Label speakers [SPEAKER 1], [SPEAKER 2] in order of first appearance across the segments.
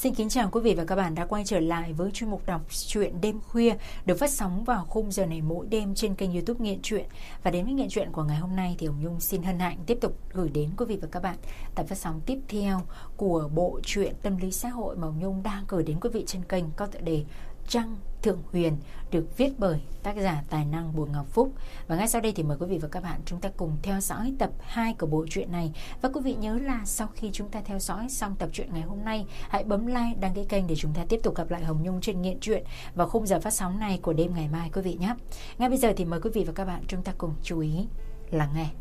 [SPEAKER 1] Xin kính chào quý vị và các bạn đã quay trở lại với chuyên mục đọc truyện đêm khuya được phát sóng vào khung giờ này mỗi đêm trên kênh YouTube Nghiện Truyện. Và đến với Nghiện Truyện của ngày hôm nay thì Hồng Nhung xin hân hạnh tiếp tục gửi đến quý vị và các bạn tập phát sóng tiếp theo của bộ truyện tâm lý xã hội mà Hồng Nhung đang gửi đến quý vị trên kênh có tựa đề Trăng Thượng Huyền, được viết bởi tác giả tài năng Bùi Ngọc Phúc. Và ngay sau đây thì mời quý vị và các bạn chúng ta cùng theo dõi tập 2 của bộ truyện này. Và quý vị nhớ là sau khi chúng ta theo dõi xong tập truyện ngày hôm nay, hãy bấm like, đăng ký kênh để chúng ta tiếp tục gặp lại Hồng Nhung trên Nghiện Truyện vào khung giờ phát sóng này của đêm ngày mai quý vị nhé. Ngay bây giờ thì mời quý vị và các bạn chúng ta cùng chú ý lắng nghe.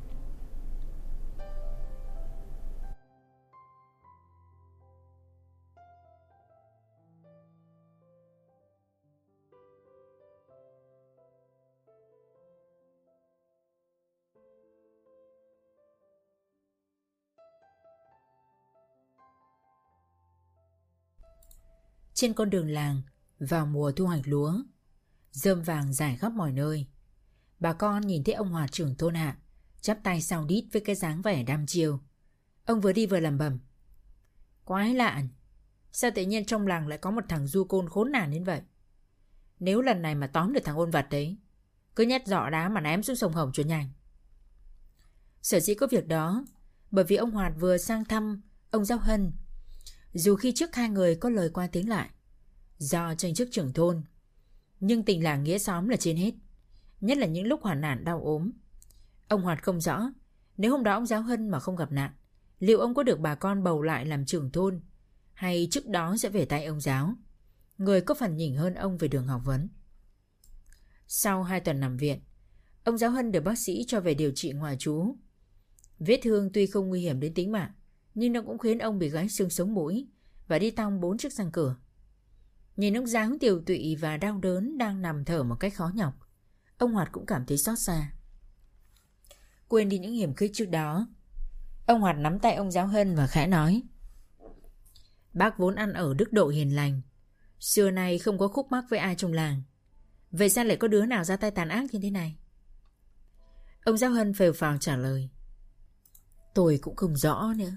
[SPEAKER 1] Trên con đường làng, vào mùa thu hoạch lúa, rơm vàng rải khắp mọi nơi. Bà con nhìn thấy ông Hòa trưởng thôn Hạ chắp tay sau đít với cái dáng vẻ đăm chiêu. Ông vừa đi vừa lẩm bẩm: quái lạ, sao tự nhiên trong làng lại có một thằng du côn khốn nạn đến vậy? Nếu lần này mà tóm được thằng ôn vật đấy, cứ nhét giỏ đá mà ném xuống sông Hồng cho nhanh. Sở dĩ có việc đó bởi vì ông Hoạt vừa sang thăm ông Giáo Hân. Dù khi trước hai người có lời qua tiếng lại do tranh chức trưởng thôn, nhưng tình làng nghĩa xóm là trên hết, nhất là những lúc hoạn nạn đau ốm. Ông Hoạt không rõ nếu hôm đó ông Giáo Hân mà không gặp nạn, liệu ông có được bà con bầu lại làm trưởng thôn, hay trước đó sẽ về tay ông Giáo, người có phần nhỉnh hơn ông về đường học vấn. Sau 2 tuần nằm viện, ông Giáo Hân được bác sĩ cho về điều trị ngoại trú. Vết thương tuy không nguy hiểm đến tính mạng, nhưng nó cũng khiến ông bị gãy xương sống mũi và đi tong 4 chiếc răng cửa. Nhìn ông Giáo tiều tụy và đau đớn đang nằm thở một cách khó nhọc, ông Hoạt cũng cảm thấy xót xa. Quên đi những hiểm khích trước đó, ông Hoạt nắm tay ông Giáo Hân và khẽ nói: bác vốn ăn ở đức độ hiền lành, xưa nay không có khúc mắc với ai trong làng, vậy sao lại có đứa nào ra tay tàn ác như thế này? Ông Giáo Hân phều phào trả lời: tôi cũng không rõ nữa.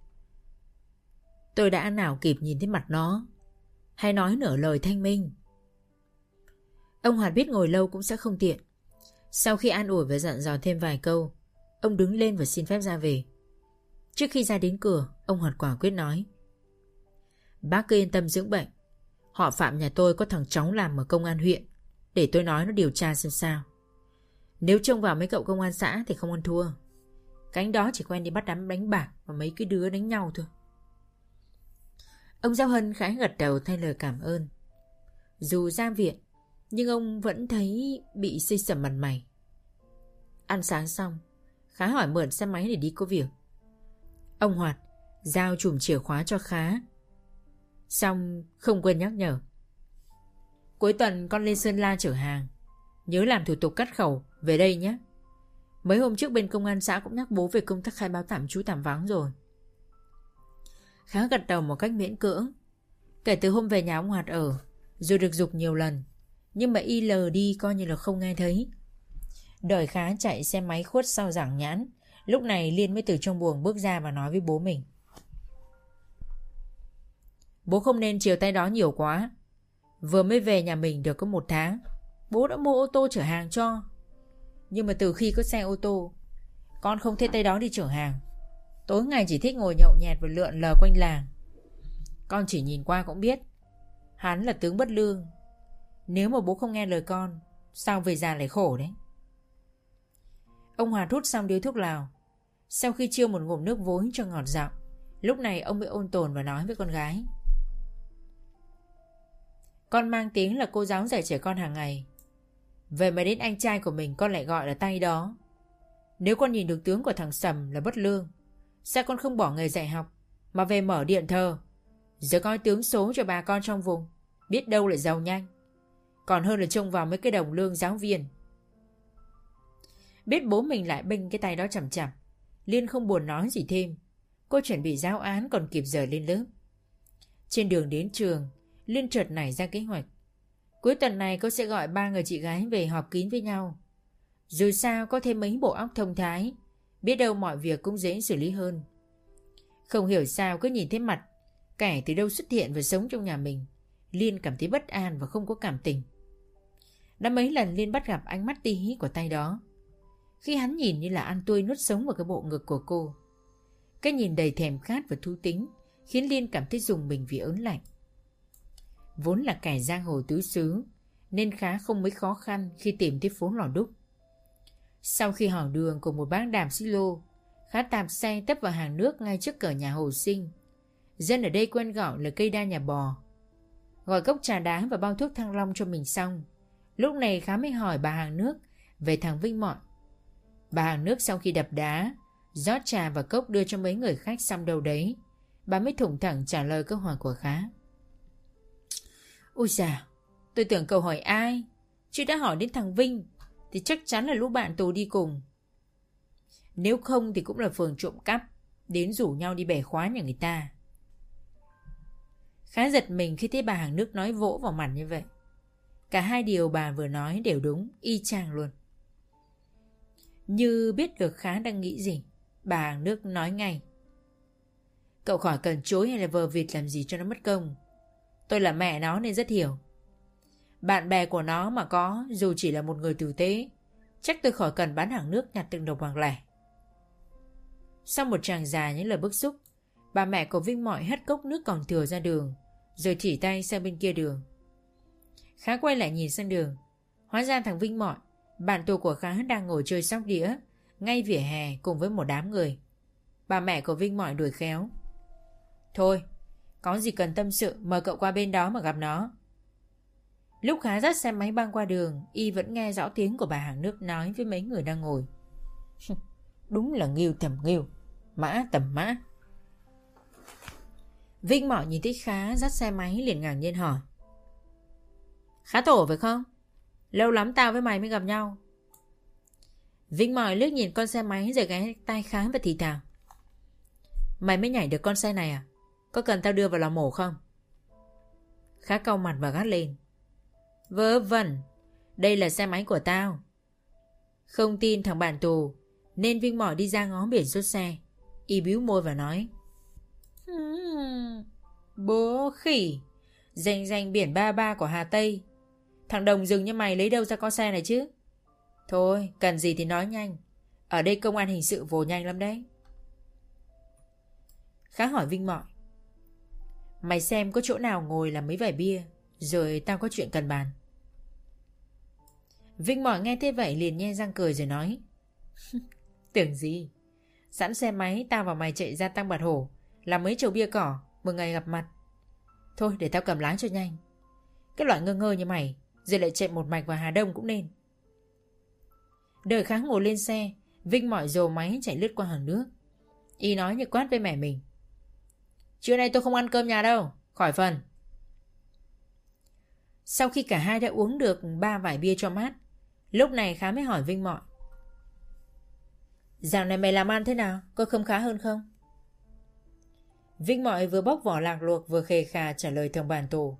[SPEAKER 1] Tôi đã nào kịp nhìn thấy mặt nó hay nói nửa lời thanh minh. Ông Hoạt biết ngồi lâu cũng sẽ không tiện. Sau khi an ủi và dặn dò thêm vài câu, ông đứng lên và xin phép ra về. Trước khi ra đến cửa, ông Hoạt quả quyết nói: bác cứ yên tâm dưỡng bệnh. Họ Phạm nhà tôi có thằng cháu làm ở công an huyện, để tôi nói nó điều tra xem sao. Nếu trông vào mấy cậu công an xã thì không ăn thua. Cánh đó chỉ quen đi bắt đám đánh bạc và mấy cái đứa đánh nhau thôi. Ông Giáo Hân khẽ gật đầu thay lời cảm ơn. Dù ra viện, nhưng ông vẫn thấy bị xây sẩm mặt mày. Ăn sáng xong, Khá hỏi mượn xe máy để đi có việc. Ông Hoạt giao chùm chìa khóa cho Khá, xong không quên nhắc nhở: cuối tuần con lên Sơn La chở hàng, nhớ làm thủ tục cắt khẩu về đây nhé. Mấy hôm trước bên công an xã cũng nhắc bố về công tác khai báo tạm trú tạm vắng rồi. Khá gật đầu một cách miễn cưỡng. Kể từ hôm về nhà ông Hoạt ở, dù được giục nhiều lần, nhưng mà y lờ đi coi như là không nghe thấy. Đợi Khá chạy xe máy khuất sau giảng nhãn, lúc này Liên mới từ trong buồng bước ra và nói với bố mình: bố không nên chiều tay đó nhiều quá. Vừa mới về nhà mình được có 1 tháng, bố đã mua ô tô chở hàng cho. Nhưng mà từ khi có xe ô tô, con không thấy tay đó đi chở hàng. Tối ngày chỉ thích ngồi nhậu nhẹt và lượn lờ quanh làng. Con chỉ nhìn qua cũng biết hắn là tướng bất lương. Nếu mà bố không nghe lời con, sao về già lại khổ đấy. Ông Hòa hút xong điếu thuốc lào. Sau khi chiêu một ngụm nước vối cho ngọt giọng, lúc này ông mới ôn tồn và nói với con gái: con mang tiếng là cô giáo dạy trẻ con hàng ngày, vậy mà đến anh trai của mình con lại gọi là tay đó. Nếu con nhìn được tướng của thằng Sầm là bất lương, sao con không bỏ nghề dạy học mà về mở điện thờ, rồi coi tướng số cho bà con trong vùng, biết đâu lại giàu nhanh, còn hơn là trông vào mấy cái đồng lương giáo viên. Biết bố mình lại bênh cái tay đó chằm chằm, Liên không buồn nói gì thêm. Cô chuẩn bị giáo án còn kịp giờ lên lớp. Trên đường đến trường, Liên chợt nảy ra kế hoạch. Cuối tuần này cô sẽ gọi 3 người chị gái về họp kín với nhau. Dù sao có thêm mấy bộ óc thông thái, biết đâu mọi việc cũng dễ xử lý hơn. Không hiểu sao cứ nhìn thấy mặt Kẻ từ đâu xuất hiện và sống trong nhà mình, Liên cảm thấy bất an và không có cảm tình. Đã mấy lần Liên bắt gặp ánh mắt ti hí của tay đó, khi hắn nhìn như là ăn tươi nuốt sống vào cái bộ ngực của cô. Cái nhìn đầy thèm khát và thú tính khiến Liên cảm thấy rùng mình vì ớn lạnh. Vốn là kẻ giang hồ tứ xứ nên khá không mấy khó khăn khi tìm thấy phố Lò Đúc. Sau khi hỏi đường của một bác đạp xí lô, Khá tạt xe tấp vào hàng nước ngay trước cửa nhà Hồ Sinh. Dân ở đây quen gọi là cây đa nhà bò. Gọi cốc trà đá và bao thuốc Thăng Long cho mình xong, lúc này Khá mới hỏi bà hàng nước về thằng Vinh Mọi. Bà hàng nước sau khi đập đá, rót trà và cốc đưa cho mấy người khách xong đâu đấy, bà mới thủng thẳng trả lời câu hỏi của Khá. Ôi dào, tôi tưởng cậu hỏi ai, chứ đã hỏi đến thằng Vinh thì chắc chắn là lũ bạn tù đi cùng. Nếu không thì cũng là phường trộm cắp đến rủ nhau đi bẻ khóa nhà người ta. Khá giật mình khi thấy bà hàng nước nói vỗ vào mặt như vậy. Cả hai điều bà vừa nói đều đúng, y chang luôn. Như biết được Khá đang nghĩ gì, bà hàng nước nói ngay. Cậu khỏi cần chối hay là vờ vịt làm gì cho nó mất công. Tôi là mẹ nó nên rất hiểu. Bạn bè của nó mà có, dù chỉ là một người tử tế, chắc tôi khỏi cần bán hàng nước nhặt từng đồng bằng lẻ. Sau một tràng dài những lời bức xúc, bà mẹ của Vinh Mọi hất cốc nước còn thừa ra đường, rồi chỉ tay sang bên kia đường. Khá quay lại nhìn sang đường. Hóa ra thằng Vinh Mọi, bạn tù của Khá, đang ngồi chơi sóc đĩa ngay vỉa hè cùng với một đám người. Bà mẹ của Vinh Mọi đuổi khéo. Thôi, có gì cần tâm sự mời cậu qua bên đó mà gặp nó. Lúc Khá dắt xe máy băng qua đường, y vẫn nghe rõ tiếng của bà hàng nước nói với mấy người đang ngồi. Đúng là nghiêu tầm nghiêu, mã tầm mã. Vinh Mọi nhìn thấy Khá dắt xe máy liền ngạc nhiên hỏi. Khá tổ phải không? Lâu lắm tao với mày mới gặp nhau. Vinh Mọi liếc nhìn con xe máy rồi ghé tai Khá và thì thào. Mày mới nhảy được con xe này à? Có cần tao đưa vào lò mổ không? Khá cau mặt và gắt lên. Vớ vẩn, đây là xe máy của tao. Không tin thằng bạn tù nên Vinh Mọi đi ra ngó biển số xe. Y bĩu môi và nói. Bố khỉ, danh biển 33 của Hà Tây. Thằng đồng rừng như mày lấy đâu ra con xe này chứ? Thôi, cần gì thì nói nhanh. Ở đây công an hình sự vồ nhanh lắm đấy. Khá hỏi Vinh Mọi. Mày xem có chỗ nào ngồi làm mấy vải bia, rồi tao có chuyện cần bàn. Vinh Mọi nghe thế vậy liền nhe răng cười rồi nói. Tưởng gì, sẵn xe máy tao và mày chạy ra Tăng Bạt Hổ làm mấy chầu bia cỏ mừng ngày gặp mặt. Thôi để tao cầm lái cho nhanh. Cái loại ngơ ngơ như mày rồi lại chạy một mạch vào Hà Đông cũng nên. Đợi Khá ngồi lên xe, Vinh Mọi dồ máy chạy lướt qua hàng nước. Y nói như quát với mẹ mình. Trưa nay tôi không ăn cơm nhà đâu, khỏi phần. Sau khi cả hai đã uống được 3 vải bia cho mát, lúc này Khá mới hỏi Vinh Mọi. Dạo này mày làm ăn thế nào, có khấm khá hơn không? Vinh Mọi vừa bóc vỏ lạc luộc vừa khề khà trả lời thằng bản tù.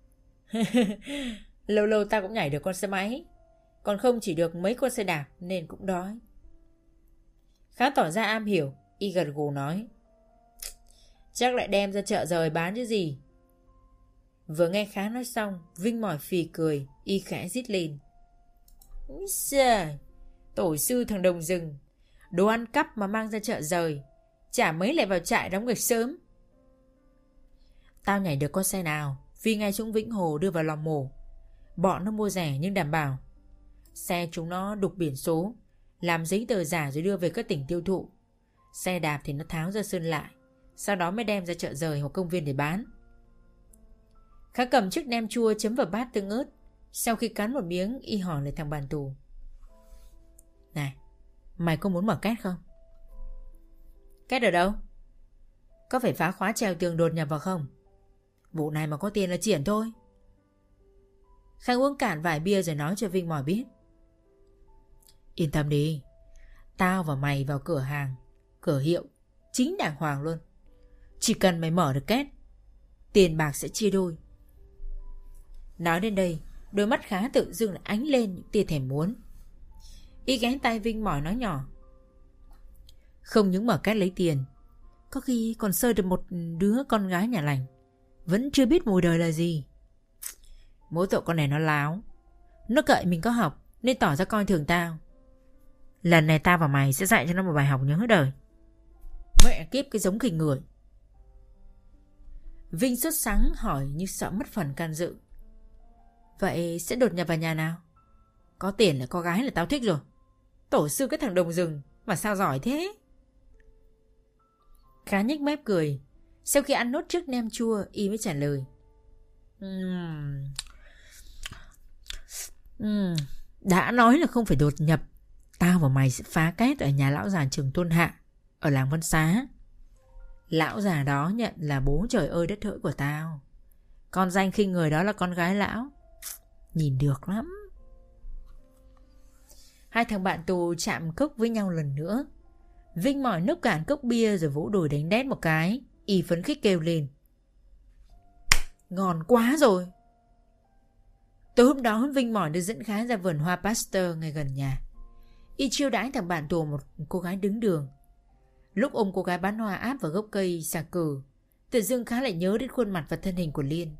[SPEAKER 1] Lâu lâu tao cũng nhảy được con xe máy, còn không chỉ được mấy con xe đạp nên cũng đói. Khá tỏ ra am hiểu, y gật gù nói. Chắc lại đem ra chợ rời bán chứ gì. Vừa nghe Khá nói xong, Vinh Mọi phì cười, y khẽ rít lên. Trời, tổ sư thằng đồng rừng, đồ ăn cắp mà mang ra chợ rời, chả mấy lại vào trại đóng nghịch sớm. Tao nhảy được con xe nào vì ngay xuống Vĩnh Hồ đưa vào lò mổ. Bọn nó mua rẻ nhưng đảm bảo. Xe chúng nó đục biển số, làm giấy tờ giả rồi đưa về các tỉnh tiêu thụ. Xe đạp thì nó tháo ra sơn lại, sau đó mới đem ra chợ rời hoặc công viên để bán. Khá cầm chiếc nem chua chấm vào bát tương ớt. Sau khi cắn một miếng, y hỏi lại thằng bàn tù. Này, mày có muốn mở két không? Két ở đâu? Có phải phá khóa trèo tường đột nhập vào không? Vụ này mà có tiền là triển thôi. Khang uống cạn vài bia rồi nói cho Vinh Mọi biết. Yên tâm đi, tao và mày vào cửa hàng, cửa hiệu chính đàng hoàng luôn. Chỉ cần mày mở được két, tiền bạc sẽ chia đôi. Nói đến đây, đôi mắt Khá tự dưng lại ánh lên những tia thèm muốn. Y ghé tay Vinh Mọi nói nhỏ. Không những mở két lấy tiền, có khi còn sơi được một đứa con gái nhà lành. Vẫn chưa biết mùi đời là gì. Mỗi tội con này nó láo. Nó cậy mình có học nên tỏ ra coi thường tao. Lần này tao và mày sẽ dạy cho nó một bài học nhớ đời. Mẹ kiếp cái giống khinh người. Vinh sốt sắng hỏi như sợ mất phần can dự. Vậy sẽ đột nhập vào nhà nào? Có tiền là có gái là tao thích rồi. Tổ sư cái thằng đồng rừng mà sao giỏi thế? Khá nhếch mép cười. Sau khi ăn nốt chiếc nem chua, y mới trả lời. Đã nói là không phải đột nhập. Tao và mày sẽ phá kết ở nhà lão già Trường Tôn Hạ ở làng Vân Xá. Lão già đó nhận là bố trời ơi đất hỡi của tao. Con danh khinh người đó là con gái lão. Nhìn được lắm. Hai thằng bạn tù chạm cốc với nhau lần nữa. Vinh mỏi nốc cạn cốc bia rồi vỗ đùi đánh đét một cái. Y phấn khích kêu lên. Ngon quá rồi. Tối hôm đó Vinh mỏi được dẫn Khá ra vườn hoa Pasteur ngay gần nhà. Y chiêu đãi thằng bạn tù một cô gái đứng đường. Lúc ôm cô gái bán hoa áp vào gốc cây xà cừ, tự dưng Khá lại nhớ đến khuôn mặt và thân hình của Liên.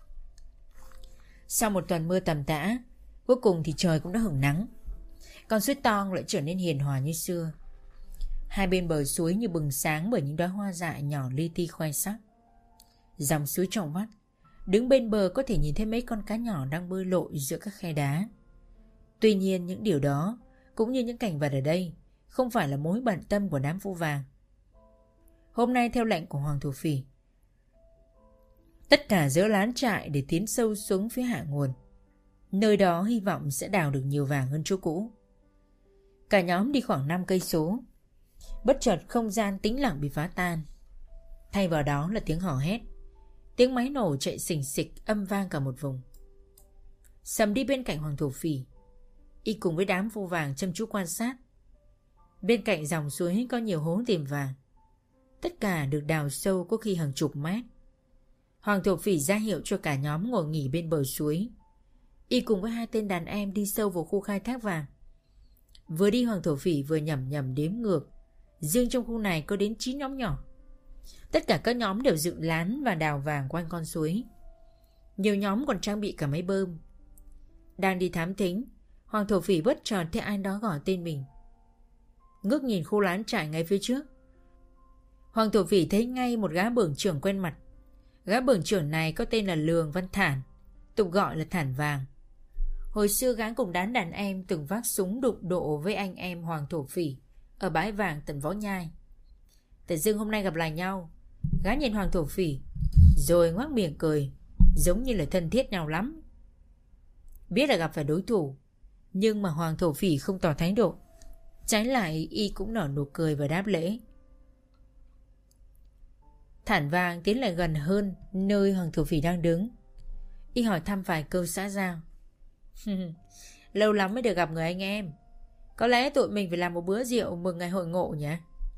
[SPEAKER 1] Sau một tuần mưa tầm tã, cuối cùng thì trời cũng đã hửng nắng. Con suối Tong lại trở nên hiền hòa như xưa. Hai bên bờ suối như bừng sáng bởi những đóa hoa dại nhỏ li ti khoe sắc. Dòng suối trong vắt, đứng bên bờ có thể nhìn thấy mấy con cá nhỏ đang bơi lội giữa các khe đá. Tuy nhiên những điều đó, cũng như những cảnh vật ở đây, không phải là mối bận tâm của đám phu vàng. Hôm nay theo lệnh của Hoàng Thổ Phỉ, tất cả dỡ lán trại để tiến sâu xuống phía hạ nguồn. Nơi đó hy vọng sẽ đào được nhiều vàng hơn chỗ cũ. Cả nhóm đi khoảng 5 cây số. Bất chợt không gian tĩnh lặng bị phá tan. Thay vào đó là tiếng hò hét. Tiếng máy nổ chạy xình xịch âm vang cả một vùng. Sầm đi bên cạnh Hoàng Thổ Phỉ. Y cùng với đám phu vàng chăm chú quan sát. Bên cạnh dòng suối có nhiều hố tìm vàng. Tất cả được đào sâu có khi hàng chục mét. Hoàng Thổ Phỉ ra hiệu cho cả nhóm ngồi nghỉ bên bờ suối. Y cùng với hai tên đàn em đi sâu vào khu khai thác vàng. Vừa đi Hoàng Thổ Phỉ vừa nhẩm nhẩm đếm ngược. Riêng trong khu này có đến 9 nhóm nhỏ. Tất cả các nhóm đều dựng lán và đào vàng quanh con suối. Nhiều nhóm còn trang bị cả máy bơm. Đang đi thám thính, Hoàng Thổ Phỉ bất chợt thấy ai đó gọi tên mình. Ngước nhìn khu lán trại ngay phía trước, Hoàng Thổ Phỉ thấy ngay một gã bưởng trưởng quen mặt. Gã bưởng trưởng này có tên là Lường Văn Thản, tục gọi là Thản Vàng. Hồi xưa gã cùng đám đàn em từng vác súng đụng độ với anh em Hoàng Thổ Phỉ ở bãi vàng tận Võ Nhai. Tự dưng hôm nay gặp lại nhau, gã nhìn Hoàng Thổ Phỉ rồi ngoác miệng cười, giống như là thân thiết nhau lắm. Biết là gặp phải đối thủ, nhưng mà Hoàng Thổ Phỉ không tỏ thái độ. Trái lại y cũng nở nụ cười và đáp lễ. Thản Vàng tiến lại gần hơn nơi Hoàng Thổ Phỉ đang đứng. Y hỏi thăm vài câu xã giao. Lâu lắm mới được gặp người anh em. Có lẽ tụi mình phải làm một bữa rượu mừng ngày hội ngộ nhỉ?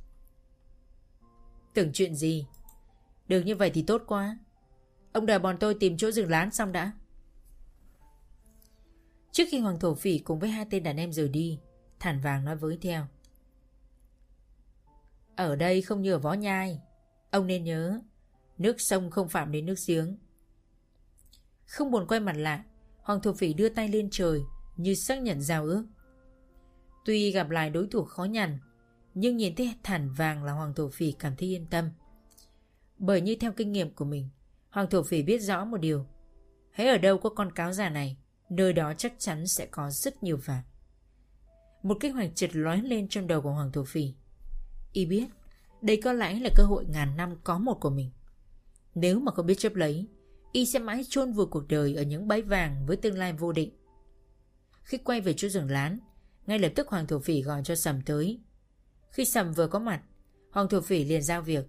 [SPEAKER 1] Tưởng chuyện gì? Được như vậy thì tốt quá. Ông đợi bọn tôi tìm chỗ dừng lán xong đã. Trước khi Hoàng Thổ Phỉ cùng với hai tên đàn em rời đi, Thản Vàng nói với theo. Ở đây không như ở Võ Nhai. Ông nên nhớ, nước sông không phạm đến nước giếng. Không buồn quay mặt lại, Hoàng Thổ Phỉ đưa tay lên trời như xác nhận giao ước. Tuy gặp lại đối thủ khó nhằn, nhưng nhìn thấy Thản Vàng là Hoàng Thổ Phỉ cảm thấy yên tâm. Bởi như theo kinh nghiệm của mình, Hoàng Thổ Phỉ biết rõ một điều. Hễ ở đâu có con cáo già này, nơi đó chắc chắn sẽ có rất nhiều vàng. Một kế hoạch chợt lóe lên trong đầu của Hoàng Thổ Phỉ. Y biết đây có lẽ là cơ hội ngàn năm có một của mình. Nếu mà không biết chấp lấy, y sẽ mãi chôn vùi cuộc đời ở những bãi vàng với tương lai vô định. Khi quay về chỗ rừng lán, ngay lập tức Hoàng Thổ Phỉ gọi cho Sầm tới. Khi Sầm vừa có mặt, Hoàng Thổ Phỉ liền giao việc.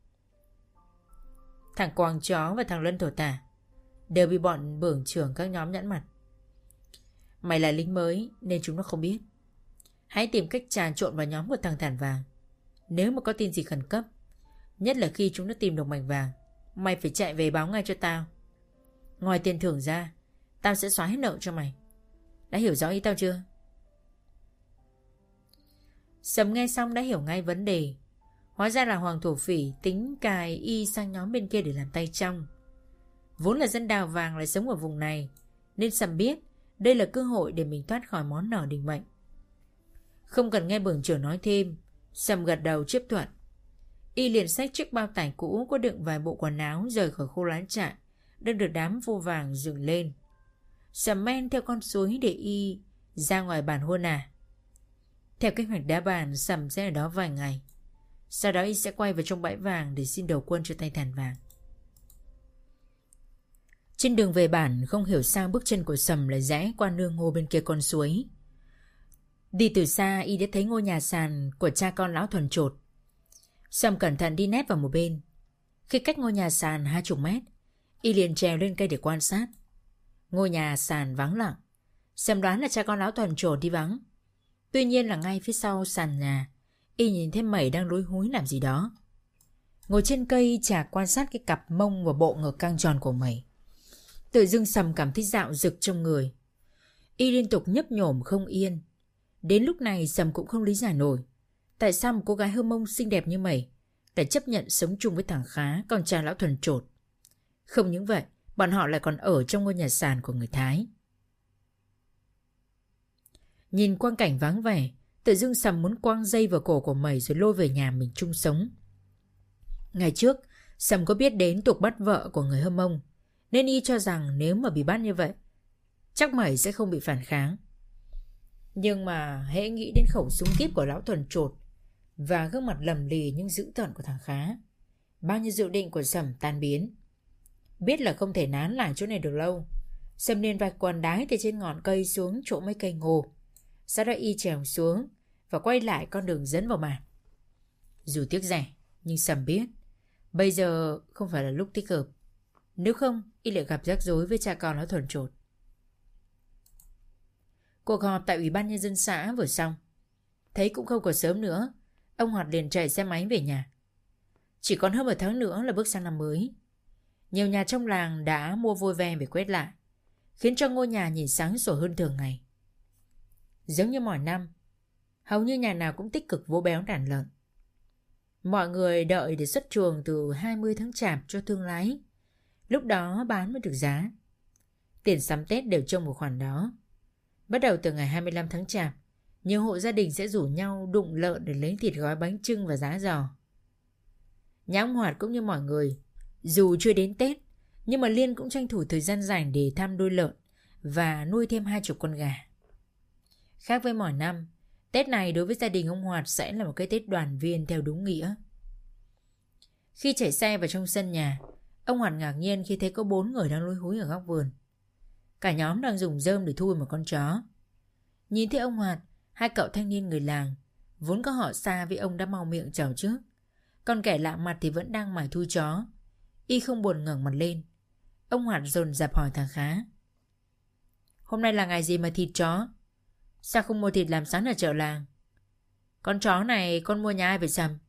[SPEAKER 1] Thằng Quàng Chó và thằng Lân Thổ Tả đều bị bọn bưởng trưởng các nhóm nhãn mặt. Mày là lính mới nên chúng nó không biết. Hãy tìm cách trà trộn vào nhóm của thằng Thản Vàng. Nếu mà có tin gì khẩn cấp, nhất là khi chúng nó tìm được mảnh vàng, mày phải chạy về báo ngay cho tao. Ngoài tiền thưởng ra, tao sẽ xóa hết nợ cho mày. Đã hiểu rõ ý tao chưa? Sầm nghe xong đã hiểu ngay vấn đề. Hóa ra là Hoàng Thổ Phỉ tính cài y sang nhóm bên kia để làm tay trong. Vốn là dân đào vàng lại sống ở vùng này, nên Sầm biết đây là cơ hội để mình thoát khỏi món nợ định mệnh. Không cần nghe Bưởng trưởng nói thêm, Sầm gật đầu chấp thuận. Y liền xách chiếc bao tải cũ có đựng vài bộ quần áo rời khỏi khu lán trại đang được đám vô vàng dựng lên. Sầm men theo con suối để Y ra ngoài bản Huôn À. Theo kế hoạch đá bàn, Sầm sẽ ở đó vài ngày. Sau đó Y sẽ quay vào trong bãi vàng để xin đầu quân cho tay Thản Vàng. Trên đường về bản, không hiểu sao bước chân của Sầm lại rẽ qua nương ngô bên kia con suối. Đi từ xa, Y đã thấy ngôi nhà sàn của cha con lão Thuần Chột. Sầm cẩn thận đi nép vào một bên. Khi cách ngôi nhà sàn 20 mét, Y liền trèo lên cây để quan sát. Ngôi nhà sàn vắng lặng. Sầm đoán là cha con lão Thuần Chột đi vắng. Tuy nhiên là ngay phía sau sàn nhà, Y nhìn thấy Mẩy đang lúi húi làm gì đó. Ngồi trên cây chả quan sát cái cặp mông và bộ ngực căng tròn của Mẩy. Tự dưng Sầm cảm thấy dạo dực trong người. Y liên tục nhấp nhổm không yên. Đến lúc này Sầm cũng không lý giải nổi tại sao một cô gái hơ mông xinh đẹp như Mẩy lại chấp nhận sống chung với thằng Khá, con trai lão Thuần Chột. Không những vậy, bọn họ lại còn ở trong ngôi nhà sàn của người Thái. Nhìn quang cảnh vắng vẻ, tự dưng Sầm muốn quăng dây vào cổ của Mẩy rồi lôi về nhà mình chung sống. Ngày trước, Sầm có biết đến tục bắt vợ của người Hơ Mông, nên Y cho rằng nếu mà bị bắt như vậy, chắc Mẩy sẽ không bị phản kháng. Nhưng mà hễ nghĩ đến khẩu súng kíp của lão Thuần Chột và gương mặt lầm lì nhưng dữ tợn của thằng Khá, bao nhiêu dự định của Sầm tan biến. Biết là không thể nán lại chỗ này được lâu, Sầm liền vạch quần đái từ trên ngọn cây xuống chỗ mấy cây ngô. Sau đó Y trèo xuống và quay lại con đường dẫn vào màn. Dù tiếc rẻ, nhưng Sầm biết bây giờ không phải là lúc thích hợp. Nếu không, Y lại gặp rắc rối với cha con lão Thuần Chột. Cuộc họp tại Ủy ban Nhân dân xã vừa xong. Thấy cũng không còn sớm nữa, ông Hoạt liền chạy xe máy về nhà. Chỉ còn hơn 1 tháng nữa là bước sang năm mới. Nhiều nhà trong làng đã mua vôi ve về quét lại, khiến cho ngôi nhà nhìn sáng sủa hơn thường ngày. Giống như mọi năm, hầu như nhà nào cũng tích cực vỗ béo đàn lợn. Mọi người đợi để xuất chuồng từ 20 tháng Chạp cho thương lái. Lúc đó bán mới được giá. Tiền sắm Tết đều trông một khoản đó. Bắt đầu từ ngày 25 tháng Chạp, nhiều hộ gia đình sẽ rủ nhau đụng lợn để lấy thịt gói bánh chưng và giá giò. Nhà ông Hoạt cũng như mọi người, dù chưa đến Tết, nhưng mà Liên cũng tranh thủ thời gian rảnh để thăm đôi lợn và nuôi thêm 20 con gà. Khác với mọi năm, Tết này đối với gia đình ông Hoạt sẽ là một cái Tết đoàn viên theo đúng nghĩa. Khi chạy xe vào trong sân nhà, ông Hoạt ngạc nhiên khi thấy có 4 người đang lúi húi ở góc vườn. Cả nhóm đang dùng rơm để thui một con chó. Nhìn thấy ông Hoạt, 2 cậu thanh niên người làng, vốn có họ xa với ông đã mau miệng chào trước. Còn kẻ lạ mặt thì vẫn đang mải thui chó. Y không buồn ngẩng mặt lên. Ông Hoạt dồn dập hỏi thằng Khá: Hôm nay là ngày gì mà thịt chó? Sao không mua thịt làm sẵn ở chợ làng? Con chó này con mua nhà ai vậy Sầm?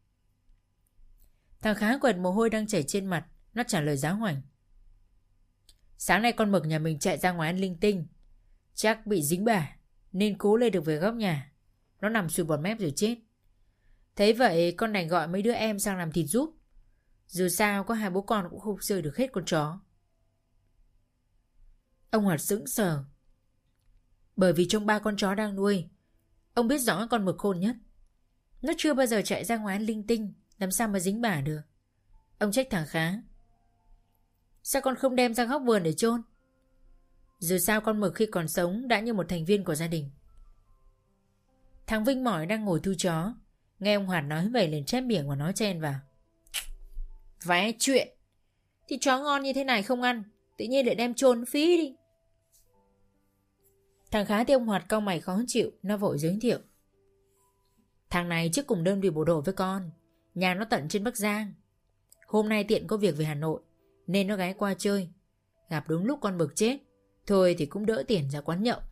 [SPEAKER 1] Thằng Khá quệt mồ hôi đang chảy trên mặt. Nó trả lời giáo hoành: Sáng nay con mực nhà mình chạy ra ngoài ăn linh tinh, chắc bị dính bả nên cố lên được về góc nhà. Nó nằm sùi bọt mép rồi chết. Thế vậy con đành gọi mấy đứa em sang làm thịt giúp. Dù sao có 2 bố con cũng không rơi được hết con chó. Ông Hoạt sững sờ. Bởi vì trong 3 con chó đang nuôi, ông biết rõ con mực khôn nhất. Nó chưa bao giờ chạy ra ngoài ăn linh tinh, làm sao mà dính bả được. Ông trách thằng Khá: Sao con không đem ra góc vườn để chôn? Dù sao con mực khi còn sống đã như một thành viên của gia đình. Thằng Vinh mỏi đang ngồi thu chó, nghe ông Hoạt nói vậy liền chép miệng và nói chen vào: Vẽ chuyện, thì chó ngon như thế này không ăn, tự nhiên lại đem chôn phí đi. Thằng Khá thấy ông Hoạt cau mày khó chịu, nó vội giới thiệu: Thằng này trước cùng đơn vị bộ đội với con, nhà nó tận trên Bắc Giang. Hôm nay tiện có việc về Hà Nội nên nó ghé qua chơi, gặp đúng lúc con mực chết, thôi thì cũng đỡ tiền ra quán nhậu.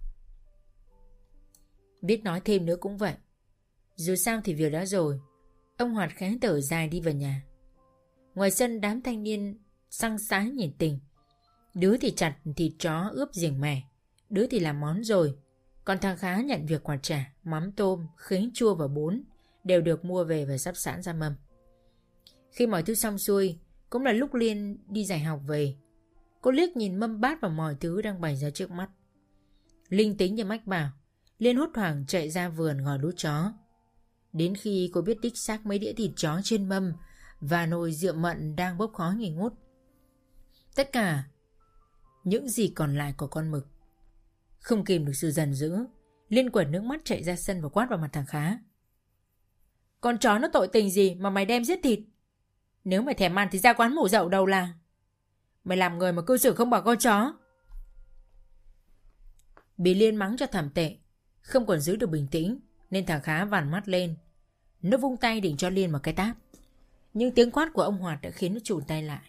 [SPEAKER 1] Biết nói thêm nữa cũng vậy, dù sao thì việc đã rồi. Ông Hoạt khá thở dài đi vào nhà. Ngoài sân đám thanh niên săng sái nhiệt tình. Đứa thì chặt thịt chó ướp giềng mè, đứa thì làm món rồi. Còn thằng Khá nhận việc quạt chả, mắm tôm, khế chua và bún đều được mua về và sắp sẵn ra mâm. Khi mọi thứ xong xuôi, cũng là lúc Liên đi dạy học về. Cô liếc nhìn mâm bát và mọi thứ đang bày ra trước mắt. Linh tính như mách bảo, Liên hốt hoảng chạy ra vườn ngồi đút chó. Đến khi cô biết đích xác mấy đĩa thịt chó trên mâm và nồi rượu mận đang bốc khói nghi ngút. Tất cả những gì còn lại của con mực. Không kìm được sự giận dữ, Liên quệt nước mắt chạy ra sân và quát vào mặt thằng Khá. Con chó nó tội tình gì mà mày đem giết thịt? Nếu mày thèm ăn thì ra quán mổ dậu đầu làng. Mày làm người mà cư xử không bằng con chó. Bị Liên mắng cho thảm tệ, không còn giữ được bình tĩnh, nên thằng Khá vằn mắt lên. Nó vung tay định cho Liên một cái tát, nhưng tiếng quát của ông Hoạt đã khiến nó chùn tay lại.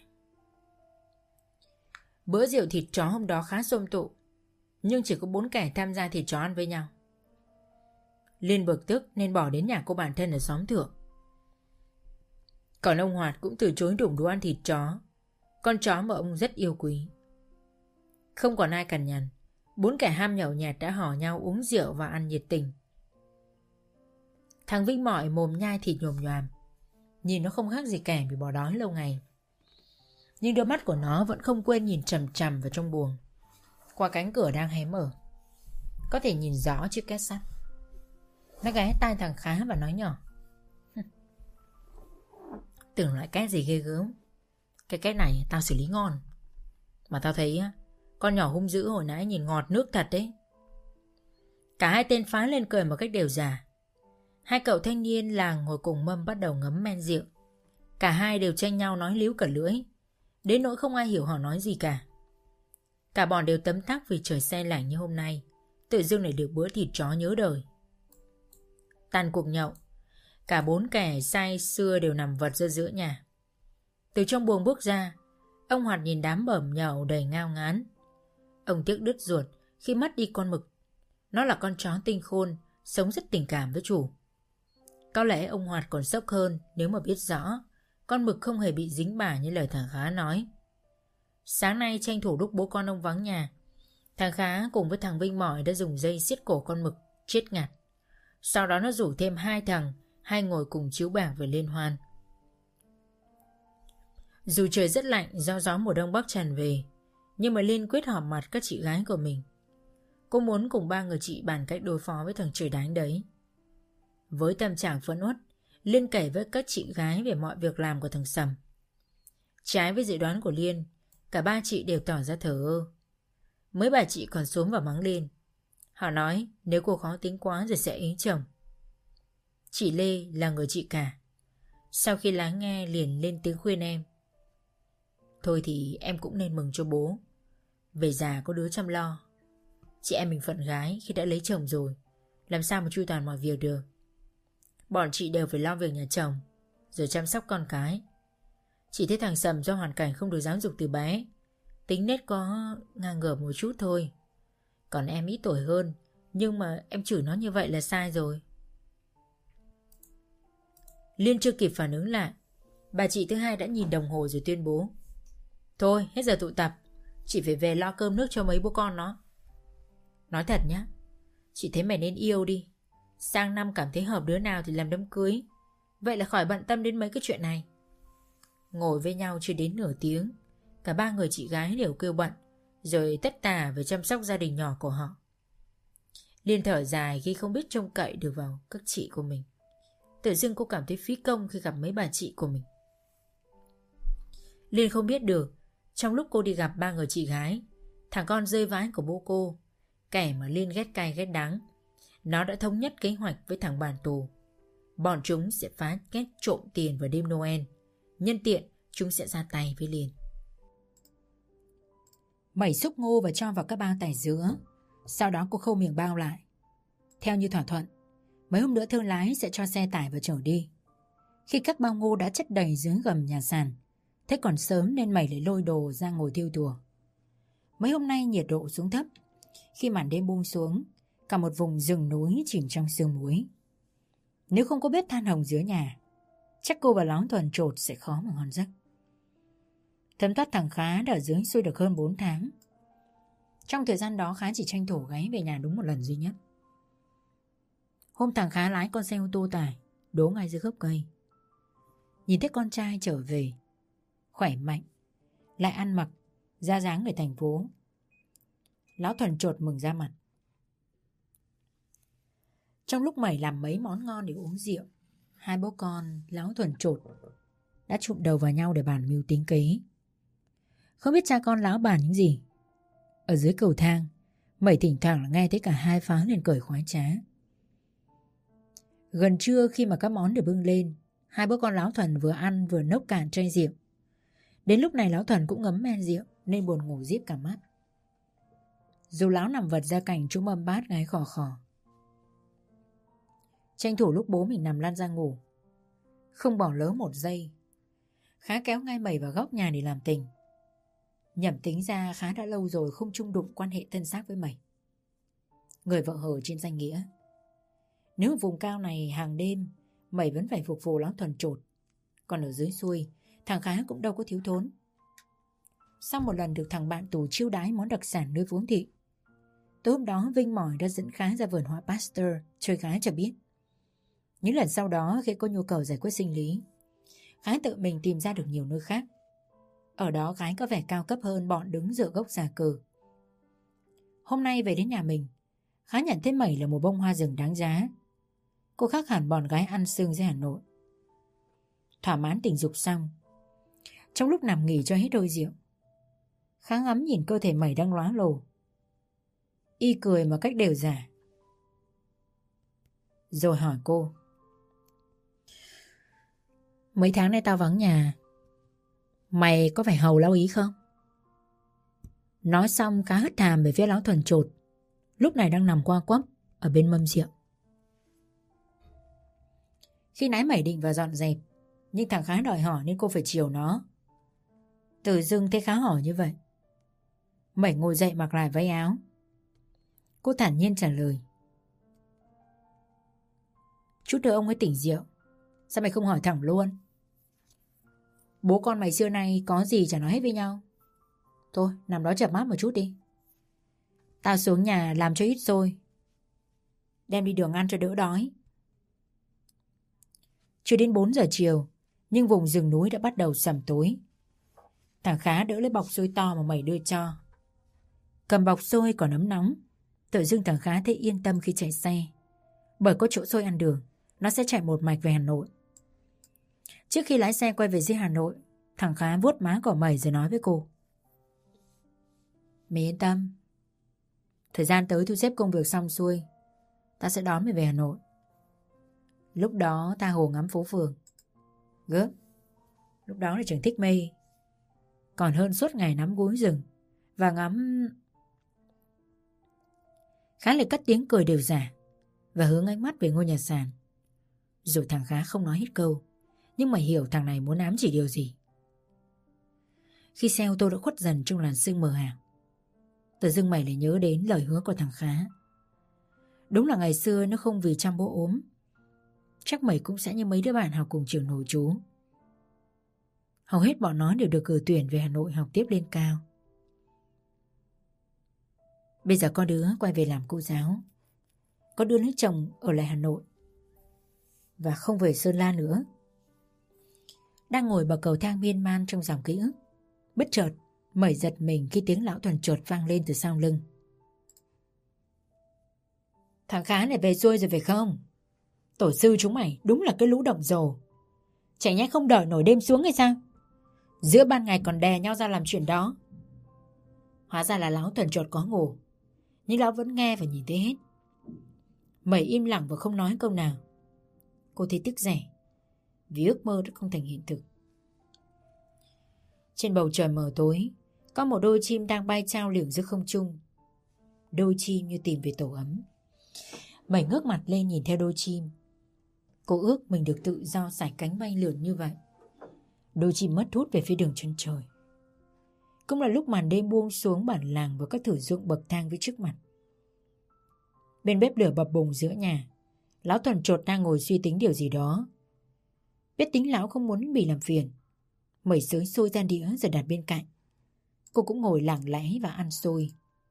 [SPEAKER 1] Bữa rượu thịt chó hôm đó khá xôm tụ, nhưng chỉ có 4 kẻ tham gia thịt chó ăn với nhau. Liên bực tức nên bỏ đến nhà cô bạn thân ở xóm thượng. Còn ông Hoạt cũng từ chối đụng đũa ăn thịt chó, con chó mà ông rất yêu quý. Không còn ai cằn nhằn, 4 kẻ ham nhậu nhẹt đã hò nhau uống rượu và ăn nhiệt tình. Thằng Vinh Mọi mồm nhai thịt nhồm nhoàm, nhìn nó không khác gì kẻ bị bỏ đói lâu ngày. Nhưng đôi mắt của nó vẫn không quên nhìn chằm chằm vào trong buồng, qua cánh cửa đang hé mở, có thể nhìn rõ chiếc két sắt. Nó ghé tai thằng Khá và nói nhỏ. Tưởng loại két gì ghê gớm, cái két này tao xử lý ngon. Mà tao thấy con nhỏ hung dữ hồi nãy nhìn ngọt nước thật đấy. Cả hai tên phá lên cười một cách đều già. Hai cậu thanh niên làng ngồi cùng mâm bắt đầu ngấm men rượu. Cả hai đều tranh nhau nói líu cả lưỡi, đến nỗi không ai hiểu họ nói gì cả. Cả bọn đều tấm tắc vì trời se lạnh như hôm nay, tự dưng lại được bữa thịt chó nhớ đời. Tàn cuộc nhậu, cả 4 kẻ say sưa đều nằm vật ra giữa nhà. Từ trong buồng bước ra, ông Hoạt nhìn đám bẩm nhậu đầy ngao ngán. Ông tiếc đứt ruột khi mất đi con mực. Nó là con chó tinh khôn, sống rất tình cảm với chủ. Có lẽ ông Hoạt còn sốc hơn nếu mà biết rõ con mực không hề bị dính bả như lời thằng Khá nói. Sáng nay tranh thủ lúc bố con ông vắng nhà, thằng Khá cùng với thằng Vinh Mọi đã dùng dây siết cổ con mực chết ngạt. Sau đó nó rủ thêm 2 thằng hay ngồi cùng chiếu bảng về liên hoan. Dù trời rất lạnh do gió mùa đông bắc tràn về, nhưng mà Liên quyết họp mặt các chị gái của mình. Cô muốn cùng 3 người chị bàn cách đối phó với thằng trời đánh đấy. Với tâm trạng phẫn uất, Liên kể với các chị gái về mọi việc làm của thằng Sầm. Trái với dự đoán của Liên, cả 3 chị đều tỏ ra thờ ơ. Mấy bà chị còn xúm vào mắng Liên. Họ nói nếu cô khó tính quá rồi sẽ ý chồng. Chị Lê là người chị cả, sau khi lắng nghe liền lên tiếng khuyên em. Thôi thì em cũng nên mừng cho bố, về già có đứa chăm lo. Chị em mình phận gái khi đã lấy chồng rồi, làm sao mà chu toàn mọi việc được. Bọn chị đều phải lo việc nhà chồng, rồi chăm sóc con cái. Chỉ thấy thằng Sầm do hoàn cảnh không được giáo dục từ bé, tính nết có ngang ngửa một chút thôi. Còn em ít tuổi hơn, nhưng mà em chửi nó như vậy là sai rồi. Liên chưa kịp phản ứng lại, bà chị thứ hai đã nhìn đồng hồ rồi tuyên bố. Thôi hết giờ tụ tập, chị phải về lo cơm nước cho mấy bố con nó. Nói thật nhá, chị thấy mày nên yêu đi. Sang năm cảm thấy hợp đứa nào thì làm đám cưới, vậy là khỏi bận tâm đến mấy cái chuyện này. Ngồi với nhau chưa đến nửa tiếng, cả 3 người chị gái đều kêu bận, rồi tất tả về chăm sóc gia đình nhỏ của họ. Liên thở dài khi không biết trông cậy được vào các chị của mình. Tự dưng cô cảm thấy phí công khi gặp mấy bà chị của mình. Liên không biết được, trong lúc cô đi gặp 3 người chị gái, thằng con rơi vãi của bố cô, kẻ mà Liên ghét cay ghét đắng, nó đã thống nhất kế hoạch với thằng bản tù. Bọn chúng sẽ phá kết trộm tiền vào đêm Noel. Nhân tiện chúng sẽ ra tay với Liên. Mẩy xúc ngô và cho vào các bao tải dứa. Sau đó cô khâu miệng bao lại. Theo như thỏa thuận, mấy hôm nữa thương lái sẽ cho xe tải và chở đi. Khi các bao ngô đã chất đầy dưới gầm nhà sàn, thế còn sớm nên Mẩy lại lôi đồ ra ngồi thiêu thùa. Mấy hôm nay nhiệt độ xuống thấp. Khi màn đêm buông xuống, cả một vùng rừng núi chìm trong sương muối. Nếu không có bếp than hồng dưới nhà, chắc cô và Lóng Thuần Chột sẽ khó mà ngon giấc. Thấm thoát thằng Khá đã ở dưới xuôi được hơn 4 tháng. Trong thời gian đó Khá chỉ tranh thủ gáy về nhà đúng một lần duy nhất. Hôm thằng Khá lái con xe ô tô tải đỗ ngay dưới gốc cây. Nhìn thấy con trai trở về, khỏe mạnh, lại ăn mặc ra dáng người thành phố. Lão Thuần chột mừng ra mặt. Trong lúc Mẩy làm mấy món ngon để uống rượu, hai bố con Lão Thuần chột đã chụm đầu vào nhau để bàn mưu tính kế. Không biết cha con lão bàn những gì. Ở dưới cầu thang, Mẩy thỉnh thoảng nghe thấy cả hai phá lên cười khoái trá. Gần trưa khi mà các món được bưng lên, hai bố con Lão Thuần vừa ăn vừa nốc cạn chai rượu. Đến lúc này Lão Thuần cũng ngấm men rượu nên buồn ngủ díp cả mắt. Dù lão nằm vật ra cạnh chỗ mâm bát ngáy khò khò. Tranh thủ lúc bố mình nằm lăn ra ngủ, không bỏ lỡ một giây, Khá kéo ngay Mẩy vào góc nhà để làm tình. Nhẩm tính ra Khá đã lâu rồi không chung đụng quan hệ thân xác với Mẩy, người vợ hờ trên danh nghĩa. Nếu ở vùng cao này hàng đêm Mẩy vẫn phải phục vụ Lão Thuần chột, còn ở dưới xuôi thằng Khá cũng đâu có thiếu thốn. Sau một lần được thằng bạn tù chiêu đái món đặc sản nơi Vốn Thị, tối hôm đó Vinh mỏi đã dẫn Khá ra vườn hoa Pasteur chơi Khá cho biết. Những lần sau đó khi có nhu cầu giải quyết sinh lý, Khá tự mình tìm ra được nhiều nơi khác. Ở đó Khá có vẻ cao cấp hơn bọn đứng dựa gốc già cờ. Hôm nay về đến nhà mình, Khá nhận thấy Mẩy là một bông hoa rừng đáng giá. Cô khác hẳn bọn gái ăn xương dưới Hà Nội. Thỏa mãn tình dục xong, trong lúc nằm nghỉ cho hết đôi rượu, Khá ngắm nhìn cơ thể Mẩy đang lóa lồ. Y cười một cách đều giả, rồi hỏi cô: "Mấy tháng nay tao vắng nhà, mày có phải hầu lau ý không?" Nói xong Khá hất hàm về phía Lão Thuần chột, lúc này đang nằm qua quắp ở bên mâm rượu. Khi nãy Mẩy định vào dọn dẹp, nhưng thằng Khá đòi hỏi nên cô phải chiều nó. Tự dưng thấy Khá hỏi như vậy, Mẩy ngồi dậy mặc lại váy áo. Cô thản nhiên trả lời: "Chút nữa ông ấy tỉnh rượu, sao mày không hỏi thẳng luôn? Bố con mày xưa nay có gì chả nói hết với nhau. Thôi nằm đó chợp mắt một chút đi. Tao xuống nhà làm cho ít xôi, đem đi đường ăn cho đỡ đói." Chưa đến 4 giờ chiều, nhưng vùng rừng núi đã bắt đầu sẩm tối. Thằng Khá đỡ lấy bọc xôi to mà Mẩy đưa cho. Cầm bọc xôi còn ấm nóng, tự dưng thằng Khá thấy yên tâm khi chạy xe, bởi có chỗ xôi ăn đường, nó sẽ chạy một mạch về Hà Nội. Trước khi lái xe quay về dưới Hà Nội, thằng Khá vuốt má của Mẩy rồi nói với cô: "Mày yên tâm, thời gian tới thu xếp công việc xong xuôi, ta sẽ đón mày về Hà Nội. Lúc đó ta hồ ngắm phố phường. Gớm, lúc đó là trường thích mê, còn hơn suốt ngày nắm gối rừng và ngắm..." Khá lại cất tiếng cười đều giả và hướng ánh mắt về ngôi nhà sàn. Rồi thằng Khá không nói hết câu, nhưng Mày hiểu thằng này muốn ám chỉ điều gì. Khi xe ô tô đã khuất dần trong làn sương mờ ảo, tự dưng Mày lại nhớ đến lời hứa của thằng Khá. Đúng là ngày xưa nó không vì chăm bố ốm, chắc Mày cũng sẽ như mấy đứa bạn học cùng trường nội trú. Hầu hết bọn nó đều được cử tuyển về Hà Nội học tiếp lên cao. Bây giờ có đứa quay về làm cô giáo, có đứa lấy chồng ở lại Hà Nội và không về Sơn La nữa. Đang ngồi bậc cầu thang miên man trong dòng ký ức, bất chợt Mẩy giật mình khi tiếng Lão Thuần chột vang lên từ sau lưng. "Thằng Khá này về xuôi rồi phải không? Tổ sư chúng mày đúng là cái lũ động rồ. Chả nhẽ không đợi nổi đêm xuống hay sao? Giữa ban ngày còn đè nhau ra làm chuyện đó." Hóa ra là Lão Thuần chột có ngủ, nhưng lão vẫn nghe và nhìn thấy hết. Mẩy im lặng và không nói câu nào. Cô thấy tiếc rẻ vì ước mơ đã không thành hiện thực. Trên bầu trời mờ tối, có một đôi chim đang bay trao lượn giữa không trung. Đôi chim như tìm về tổ ấm. Mẩy ngước mặt lên nhìn theo đôi chim. Cô ước mình được tự do sải cánh bay lượn như vậy. Đôi chim mất hút về phía đường chân trời. Cũng là lúc màn đêm buông xuống bản làng và các thử ruộng bậc thang với trước mặt. Bên bếp lửa bập bùng giữa nhà, Lão Thuần chột đang ngồi suy tính điều gì đó. Biết tính lão không muốn bị làm phiền, Mẩy xới xôi ra đĩa rồi đặt bên cạnh. Cô cũng ngồi lặng lẽ và ăn xôi.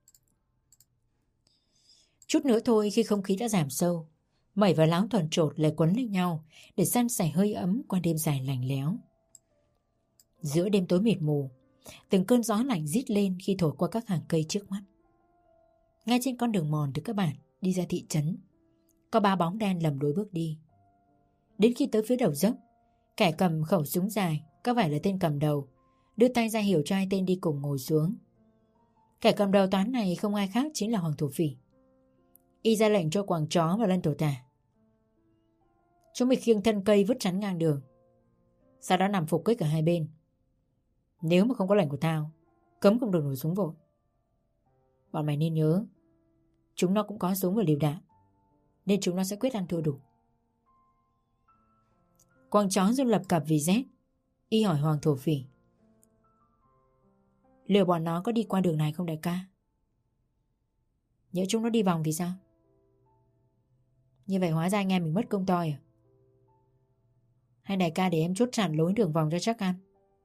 [SPEAKER 1] Chút nữa thôi, khi không khí đã giảm sâu, Mẩy và Lão Thuần chột lại quấn lên nhau để san sẻ hơi ấm qua đêm dài lạnh lẽo. Giữa đêm tối mịt mù, Từng cơn gió lạnh rít lên khi thổi qua các hàng cây trước mắt. Ngay trên con đường mòn từ các bản đi ra thị trấn, có 3 bóng đen lầm đôi bước đi. Đến khi tới phía đầu dốc, kẻ cầm khẩu súng dài, có vẻ là tên cầm đầu, đưa tay ra hiệu cho hai tên đi cùng ngồi xuống. Kẻ cầm đầu toán này không ai khác chính là Hoàng Thổ Phỉ. Y ra lệnh cho Quàng Chó và Lân Tổ Tả. Chúng mày khiêng thân cây vứt chắn ngang đường, sau đó nằm phục kích ở hai bên. Nếu mà không có lệnh của tao, cấm không được nổ súng vội. Bọn mày nên nhớ, chúng nó cũng có súng và lựu đạn, nên chúng nó sẽ quyết ăn thua đủ. Quàng Chó run lập cập vì rét. Y hỏi Hoàng Thổ Phỉ: liệu bọn nó có đi qua đường này không đại ca? Nhớ chúng nó đi vòng thì sao? Như vậy hóa ra anh em mình mất công toi à? Hay đại ca để em chốt chặn lối đường vòng cho chắc ăn?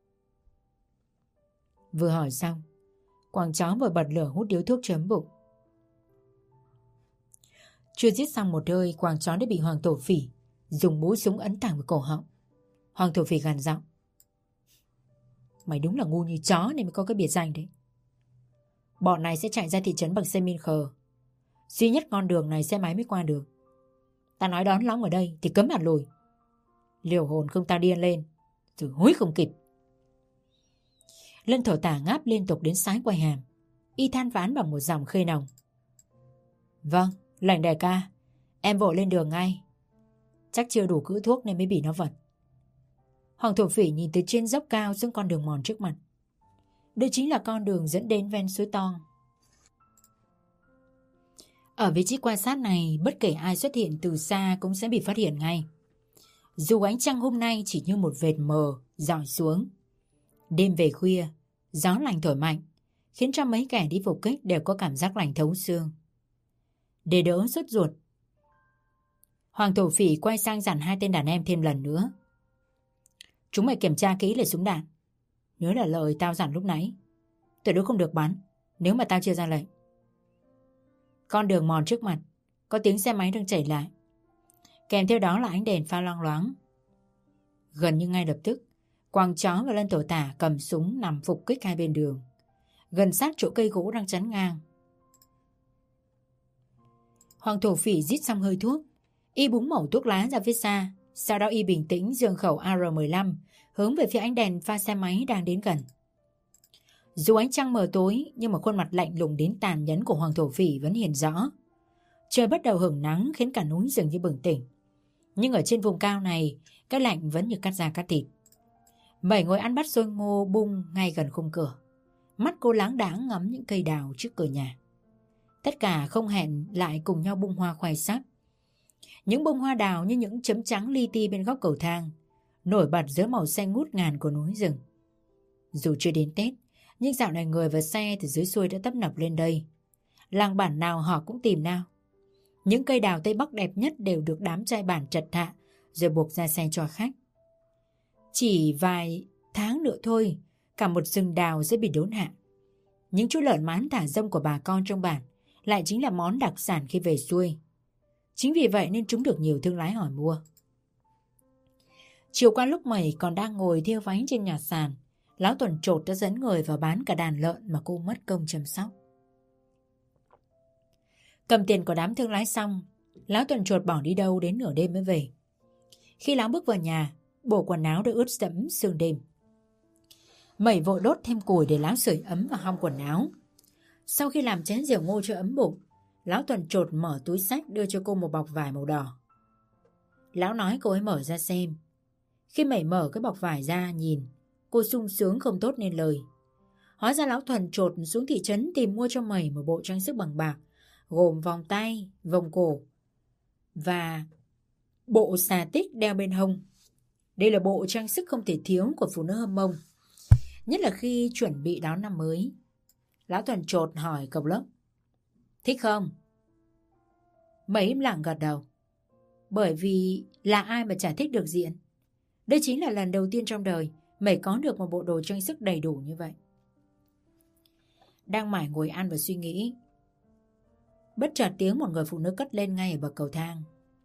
[SPEAKER 1] Vừa hỏi xong, Quàng Chó vừa bật lửa hút điếu thuốc chấm bụng. Chưa giết xong một hơi, Quàng Chó đã bị Hoàng Thổ Phỉ dùng mũi súng ấn thẳng vào cổ họng. Hoàng Thổ Phỉ gằn giọng: mày đúng là ngu như chó nên mới có cái biệt danh đấy. Bọn này sẽ chạy ra thị trấn bằng xe min khờ. Duy nhất con đường này xe máy mới qua được. Ta nói đón lõng ở đây thì cấm hẳn lùi. Liều hồn không ta điên lên rồi hối không kịp. Lân Thổ Tả ngáp liên tục đến sái quay hàm. Y than vãn bằng một dòng khê nồng: vâng, lệnh đại ca. Em vội lên đường ngay. Chắc chưa đủ cữ thuốc nên mới bị nó vật. Hoàng Thổ Phỉ nhìn từ trên dốc cao xuống con đường mòn trước mặt. Đây chính là con đường dẫn đến ven suối Tong. Ở vị trí quan sát này, bất kể ai xuất hiện từ xa cũng sẽ bị phát hiện ngay. Dù ánh trăng hôm nay chỉ như một vệt mờ rọi xuống. Đêm về khuya, gió lạnh thổi mạnh, khiến cho mấy kẻ đi phục kích đều có cảm giác lạnh thấu xương. Để đỡ sốt ruột, Hoàng Thổ Phỉ quay sang dặn hai tên đàn em thêm lần nữa: chúng mày kiểm tra kỹ lại súng đạn. Nhớ là lời tao dặn lúc nãy, tuyệt đối không được bắn nếu mà tao chưa ra lệnh. Con đường mòn trước mặt có tiếng xe máy đang chảy lại, kèm theo đó là ánh đèn pha loang loáng. Gần như ngay lập tức, Quàng Chó và Lân Tổ Tả cầm súng nằm phục kích hai bên đường, gần sát chỗ cây gỗ đang chắn ngang. Hoàng Thổ Phỉ rít xong hơi thuốc, y búng mẩu thuốc lá ra phía xa. Sau đó y bình tĩnh giương khẩu AR-15 hướng về phía ánh đèn pha xe máy đang đến gần. Dù ánh trăng mờ tối, nhưng mà khuôn mặt lạnh lùng đến tàn nhẫn của Hoàng Thổ Phỉ vẫn hiện rõ. Trời bắt đầu hửng nắng khiến cả núi dường như bừng tỉnh. Nhưng ở trên vùng cao này, cái lạnh vẫn như cắt da cắt thịt. Mẩy ngồi ăn bát xôi ngô bung ngay gần khung cửa. Mắt cô láng đãng ngắm những cây đào trước cửa nhà. Tất cả không hẹn lại cùng nhau bung hoa khoai sắc. Những bông hoa đào như những chấm trắng li ti bên góc cầu thang, nổi bật dưới màu xanh ngút ngàn của núi rừng. Dù chưa đến Tết, nhưng dạo này người và xe từ dưới xuôi đã tấp nập lên đây. Làng bản nào họ cũng tìm nào. Những cây đào Tây Bắc đẹp nhất đều được đám trai bản chặt hạ rồi buộc ra xe cho khách. Chỉ vài tháng nữa thôi, cả một rừng đào sẽ bị đốn hạ. Những chú lợn mán thả rông của bà con trong bản lại chính là món đặc sản khi về xuôi. Chính vì vậy nên chúng được nhiều thương lái hỏi mua. Chiều qua lúc Mẩy còn đang ngồi thiêu váy trên nhà sàn, Lão Tuần Trột đã dẫn người vào bán cả đàn lợn mà cô mất công chăm sóc. Cầm tiền của đám thương lái xong, Lão Tuần Trột bỏ đi đâu đến nửa đêm mới về. Khi Lão bước vào nhà, bộ quần áo đã ướt đẫm sương đêm. Mẩy vội đốt thêm củi để Lão sưởi ấm vào hong quần áo. Sau khi làm chén rượu ngô cho ấm bụng, Lão Tuần Trột mở túi xách đưa cho cô một bọc vải màu đỏ. Lão nói cô ấy mở ra xem. Khi Mẩy mở cái bọc vải ra nhìn, cô sung sướng không tốt nên lời. Hóa ra Lão Tuần Trột xuống thị trấn tìm mua cho Mẩy một bộ trang sức bằng bạc, gồm vòng tay, vòng cổ và bộ xà tích đeo bên hông. Đây là bộ trang sức không thể thiếu của phụ nữ Hâm Mông, nhất là khi chuẩn bị đón năm mới. Lão Tuần Trột hỏi cộc lốc: thích không? Mẩy im lặng gật đầu. Bởi vì là ai mà chả thích được diện. Đây chính là lần đầu tiên trong đời Mẩy có được một bộ đồ trang sức đầy đủ như vậy. Đang mải ngồi ăn và suy nghĩ, bất chợt tiếng một người phụ nữ cất lên ngay ở bậc cầu thang: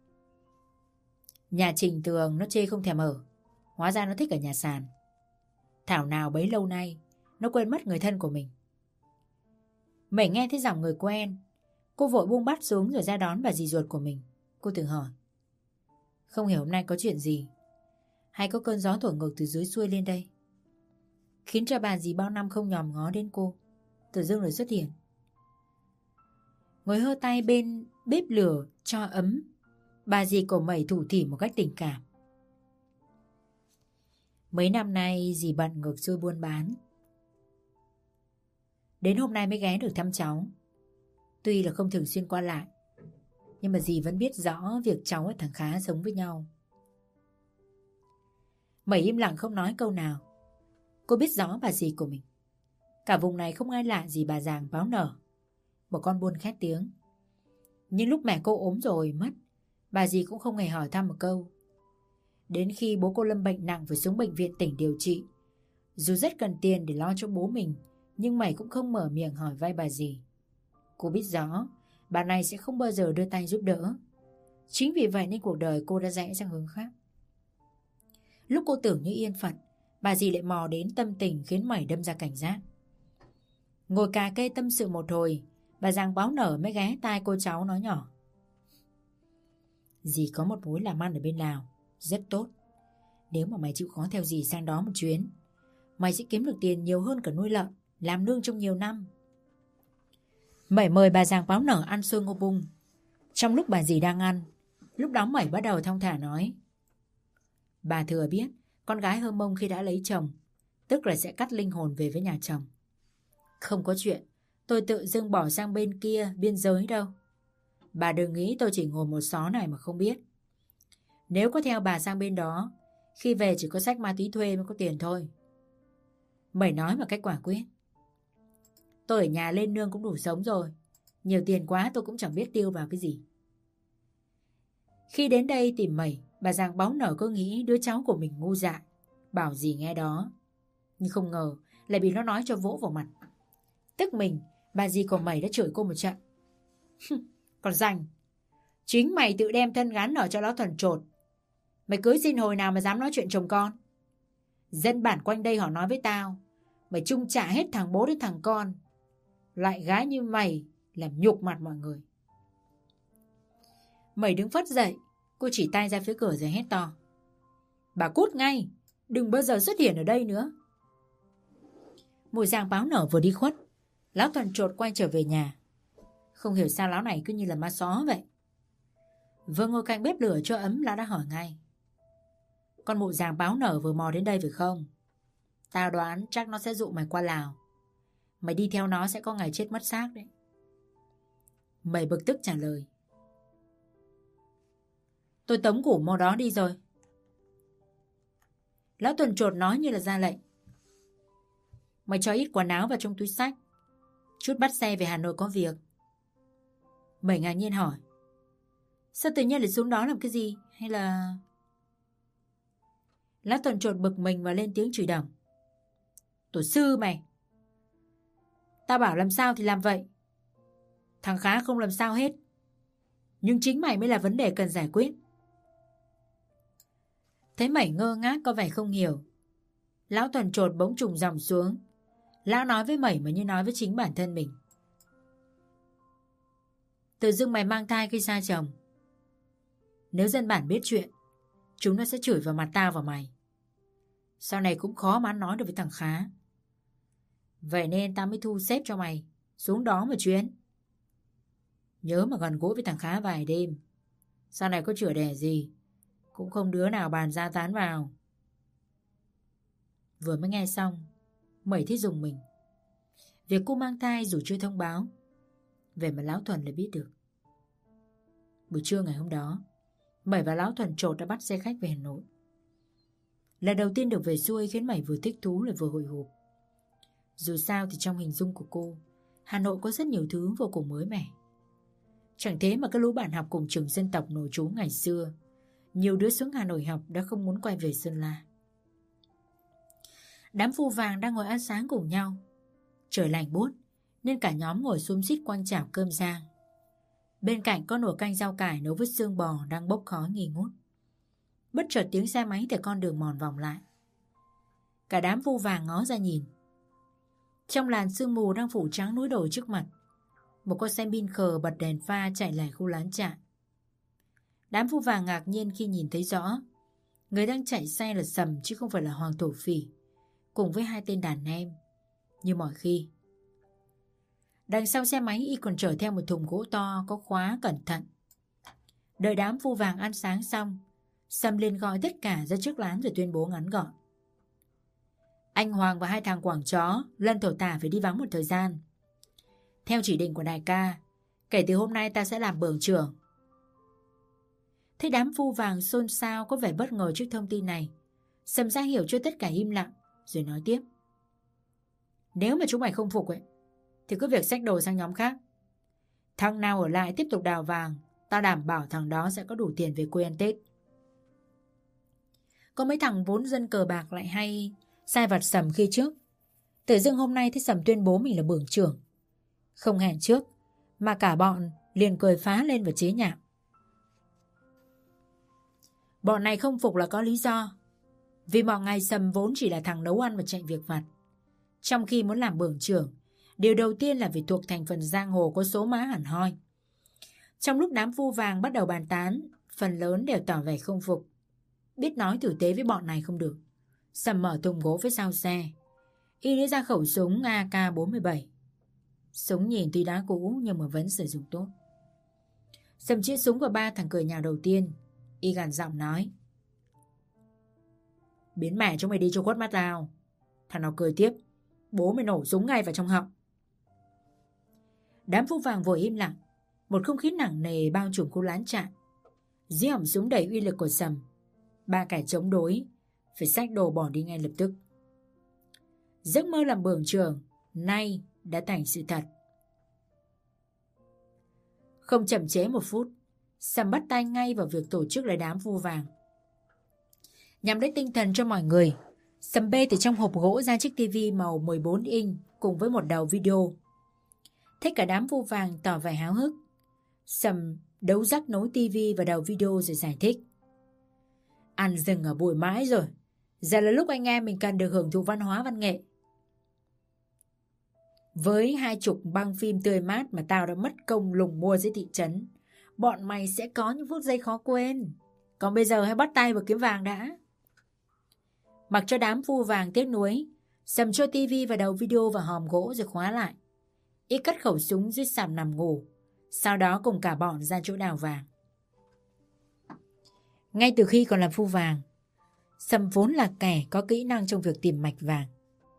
[SPEAKER 1] nhà Trình Tường nó chê không thèm ở, hóa ra nó thích ở nhà sàn. Thảo nào bấy lâu nay nó quên mất người thân của mình. Mẩy nghe thấy giọng người quen, cô vội buông bát xuống rồi ra đón bà dì ruột của mình. Cô tự hỏi, không hiểu hôm nay có chuyện gì, hay có cơn gió thổi ngược từ dưới xuôi lên đây, khiến cho bà dì bao năm không nhòm ngó đến cô tự dưng lại xuất hiện. Ngồi hơ tay bên bếp lửa cho ấm, bà dì của Mẩy thủ thỉ một cách tình cảm. Mấy năm nay dì bận ngược xuôi buôn bán, đến hôm nay mới ghé được thăm cháu. Tuy là không thường xuyên qua lại, nhưng mà dì vẫn biết rõ việc cháu và thằng Khá sống với nhau. Mẩy im lặng không nói câu nào. Cô biết rõ bà dì của mình. Cả vùng này không ai lạ gì bà Giàng Báo Nở, một con buôn khét tiếng. Nhưng lúc mẹ cô ốm rồi mất, bà dì cũng không hề hỏi thăm một câu. Đến khi bố cô lâm bệnh nặng phải xuống bệnh viện tỉnh điều trị, dù rất cần tiền để lo cho bố mình, nhưng Mẩy cũng không mở miệng hỏi vay bà dì. Cô biết rõ bà này sẽ không bao giờ đưa tay giúp đỡ. Chính vì vậy nên cuộc đời cô đã rẽ sang hướng khác. Lúc cô tưởng như yên phận, bà dì lại mò đến tâm tình khiến Mẩy đâm ra cảnh giác. Ngồi cà kê tâm sự một hồi, bà Giàng Báo Nở mới ghé tai cô cháu nói nhỏ, dì có một mối làm ăn ở bên Lào rất tốt. Nếu mà mày chịu khó theo dì sang đó một chuyến, mày sẽ kiếm được tiền nhiều hơn cả nuôi lợn, làm nương trong nhiều năm. Mẩy mời bà Giàng Báo Nở ăn xôi ngô bung. Trong lúc bà dì đang ăn, lúc đó Mẩy bắt đầu thong thả nói, bà thừa biết con gái Hơ Mông khi đã lấy chồng, tức là sẽ cắt linh hồn về với nhà chồng. Không có chuyện tôi tự dưng bỏ sang bên kia biên giới đâu. Bà đừng nghĩ tôi chỉ ngồi một xó này mà không biết. Nếu có theo bà sang bên đó, khi về chỉ có xách ma túy thuê mới có tiền thôi. Mẩy nói một cách quả quyết. Tôi ở nhà lên nương cũng đủ sống rồi, nhiều tiền quá tôi cũng chẳng biết tiêu vào cái gì. Khi đến đây tìm Mẩy, bà Giàng Báo Nở có nghĩ đứa cháu của mình ngu dại, bảo gì nghe đó. Nhưng không ngờ lại bị nó nói cho vỗ vào mặt. Tức mình, bà dì của Mẩy đã chửi cô một trận. Còn rành, chính mày tự đem thân gán nở cho nó thuần chột. Mày cưới xin hồi nào mà dám nói chuyện chồng con. Dân bản quanh đây họ nói với tao, mày chung trả hết thằng bố đến thằng con. Loại gái như mày làm nhục mặt mọi người. Mẩy đứng phất dậy, cô chỉ tay ra phía cửa rồi hét to, bà cút ngay, đừng bao giờ xuất hiện ở đây nữa. Mùi Giàng Báo Nở vừa đi khuất, lão thuần chột quay trở về nhà. Không hiểu sao lão này cứ như là ma xó vậy. Vừa ngồi cạnh bếp lửa cho ấm, lão đã hỏi ngay, con mụ Giàng Báo Nở vừa mò đến đây phải không? Tao đoán chắc nó sẽ dụ mày qua Lào. Mày đi theo nó sẽ có ngày chết mất xác đấy. Mẩy bực tức trả lời, tôi tống củ mò đó đi rồi. Lão thuần chột nói như là ra lệnh, mày cho ít quần áo vào trong túi xách, chút bắt xe về Hà Nội có việc. Mẩy ngạc nhiên hỏi, sao tự nhiên lại xuống đó làm cái gì, hay là... Lão thuần chột bực mình và lên tiếng chửi đổng, tổ sư mày, tao bảo làm sao thì làm vậy. Thằng Khá không làm sao hết, nhưng chính mày mới là vấn đề cần giải quyết. Thấy Mẩy ngơ ngác có vẻ không hiểu, lão thuần chột bỗng trùng dòng xuống. Lão nói với Mẩy mà như nói với chính bản thân mình, tự dưng mày mang thai khi xa chồng. Nếu dân bản biết chuyện, chúng nó sẽ chửi vào mặt tao và mày. Sau này cũng khó mà ăn nói được với thằng Khá. Vậy nên tao mới thu xếp cho mày xuống đó một chuyến. Nhớ mà gần gũi với thằng Khá vài đêm. Sau này có chữa đẻ gì cũng không đứa nào bàn ra tán vào. Vừa mới nghe xong, Mẩy thấy rùng mình. Việc cô mang thai dù chưa thông báo, vậy mà lão thuần lại biết được. Buổi trưa ngày hôm đó, Mẩy và lão thuần chột đã bắt xe khách về Hà Nội. Lần đầu tiên được về xuôi khiến Mẩy vừa thích thú lại vừa hồi hộp. Dù sao thì trong hình dung của cô, Hà Nội có rất nhiều thứ vô cùng mới mẻ. Chẳng thế mà các lũ bạn học cùng trường dân tộc nội trú ngày xưa, nhiều đứa xuống Hà Nội học đã không muốn quay về Sơn La. Đám phu vàng đang ngồi ăn sáng cùng nhau. Trời lạnh buốt nên cả nhóm ngồi xúm xít quanh chảo cơm rang. Bên cạnh có nồi canh rau cải nấu với xương bò đang bốc khói nghi ngút. Bất chợt tiếng xe máy từ con đường mòn vòng lại. Cả đám phu vàng ngó ra nhìn. Trong làn sương mù đang phủ trắng núi đồi trước mặt, một con xe bin khờ bật đèn pha chạy lại khu lán trại. Đám phu vàng ngạc nhiên khi nhìn thấy rõ người đang chạy xe là Sầm chứ không phải là Hoàng Thổ Phỉ, cùng với 2 tên đàn em. Như mọi khi, đằng sau xe máy y còn chở theo một thùng gỗ to có khóa cẩn thận. Đợi đám phu vàng ăn sáng xong, Sầm liền gọi tất cả ra trước lán rồi tuyên bố ngắn gọn: anh Hoàng và 2 thằng quảng chó Lân Thổ Tả phải đi vắng một thời gian. Theo chỉ định của đại ca, kể từ hôm nay ta sẽ làm bưởng trưởng. Thấy đám phu vàng xôn xao có vẻ bất ngờ trước thông tin này, Sầm ra hiểu cho tất cả im lặng, rồi nói tiếp: nếu mà chúng mày không phục thì cứ việc xách đồ sang nhóm khác. Thằng nào ở lại tiếp tục đào vàng, tao đảm bảo thằng đó sẽ có đủ tiền về quê ăn Tết. Có mấy thằng vốn dân cờ bạc lại hay sai vặt Sầm khi trước. Tự dưng hôm nay thấy Sầm tuyên bố mình là bưởng trưởng, không hẹn trước mà cả bọn liền cười phá lên và chế nhạo. Bọn này không phục là có lý do. Vì mọi ngày Sầm vốn chỉ là thằng nấu ăn và chạy việc vặt. Trong khi muốn làm bưởng trưởng, điều đầu tiên là phải thuộc thành phần giang hồ có số má hẳn hoi. Trong lúc đám phu vàng bắt đầu bàn tán, phần lớn đều tỏ vẻ không phục. Biết nói tử tế với bọn này không được, Sầm mở thùng gỗ phía sau xe. Y lấy ra khẩu súng AK-47. Súng nhìn tuy đã cũ nhưng mà vẫn sử dụng tốt. Sầm chĩa súng vào 3 thằng cười nhạo đầu tiên. Y gằn giọng nói: biến mẹ chúng mày đi cho khuất mắt tao. Thằng nào cười tiếp, bố mày nổ súng ngay vào trong họng. Đám phu vàng vội im lặng. Một không khí nặng nề bao trùm khu lán trại. Dưới họng súng đầy uy lực của Sầm, 3 kẻ chống đối phải xách đồ bỏ đi ngay lập tức. Giấc mơ làm bưởng trưởng nay đã thành sự thật. Không chậm chế một phút, Sầm bắt tay ngay vào việc tổ chức lại đám phu vàng. Nhằm lấy tinh thần cho mọi người, Sầm bê từ trong hộp gỗ ra chiếc tivi màu 14 inch cùng với một đầu video. Thấy cả đám phu vàng tỏ vẻ háo hức, Sầm đấu rắc nối tivi và đầu video rồi giải thích: ăn rừng ở bụi mãi rồi, giờ là lúc anh em mình cần được hưởng thụ văn hóa văn nghệ. Với 20 băng phim tươi mát mà tao đã mất công lùng mua dưới thị trấn, bọn mày sẽ có những phút giây khó quên. Còn bây giờ hãy bắt tay vào kiếm vàng đã. Mặc cho đám phu vàng tiếc nuối, Sầm cho tivi và đầu video vào hòm gỗ rồi khóa lại. Y cất khẩu súng dưới sàn nằm ngủ, sau đó cùng cả bọn ra chỗ đào vàng. Ngay từ khi còn làm phu vàng, Sầm vốn là kẻ có kỹ năng trong việc tìm mạch vàng.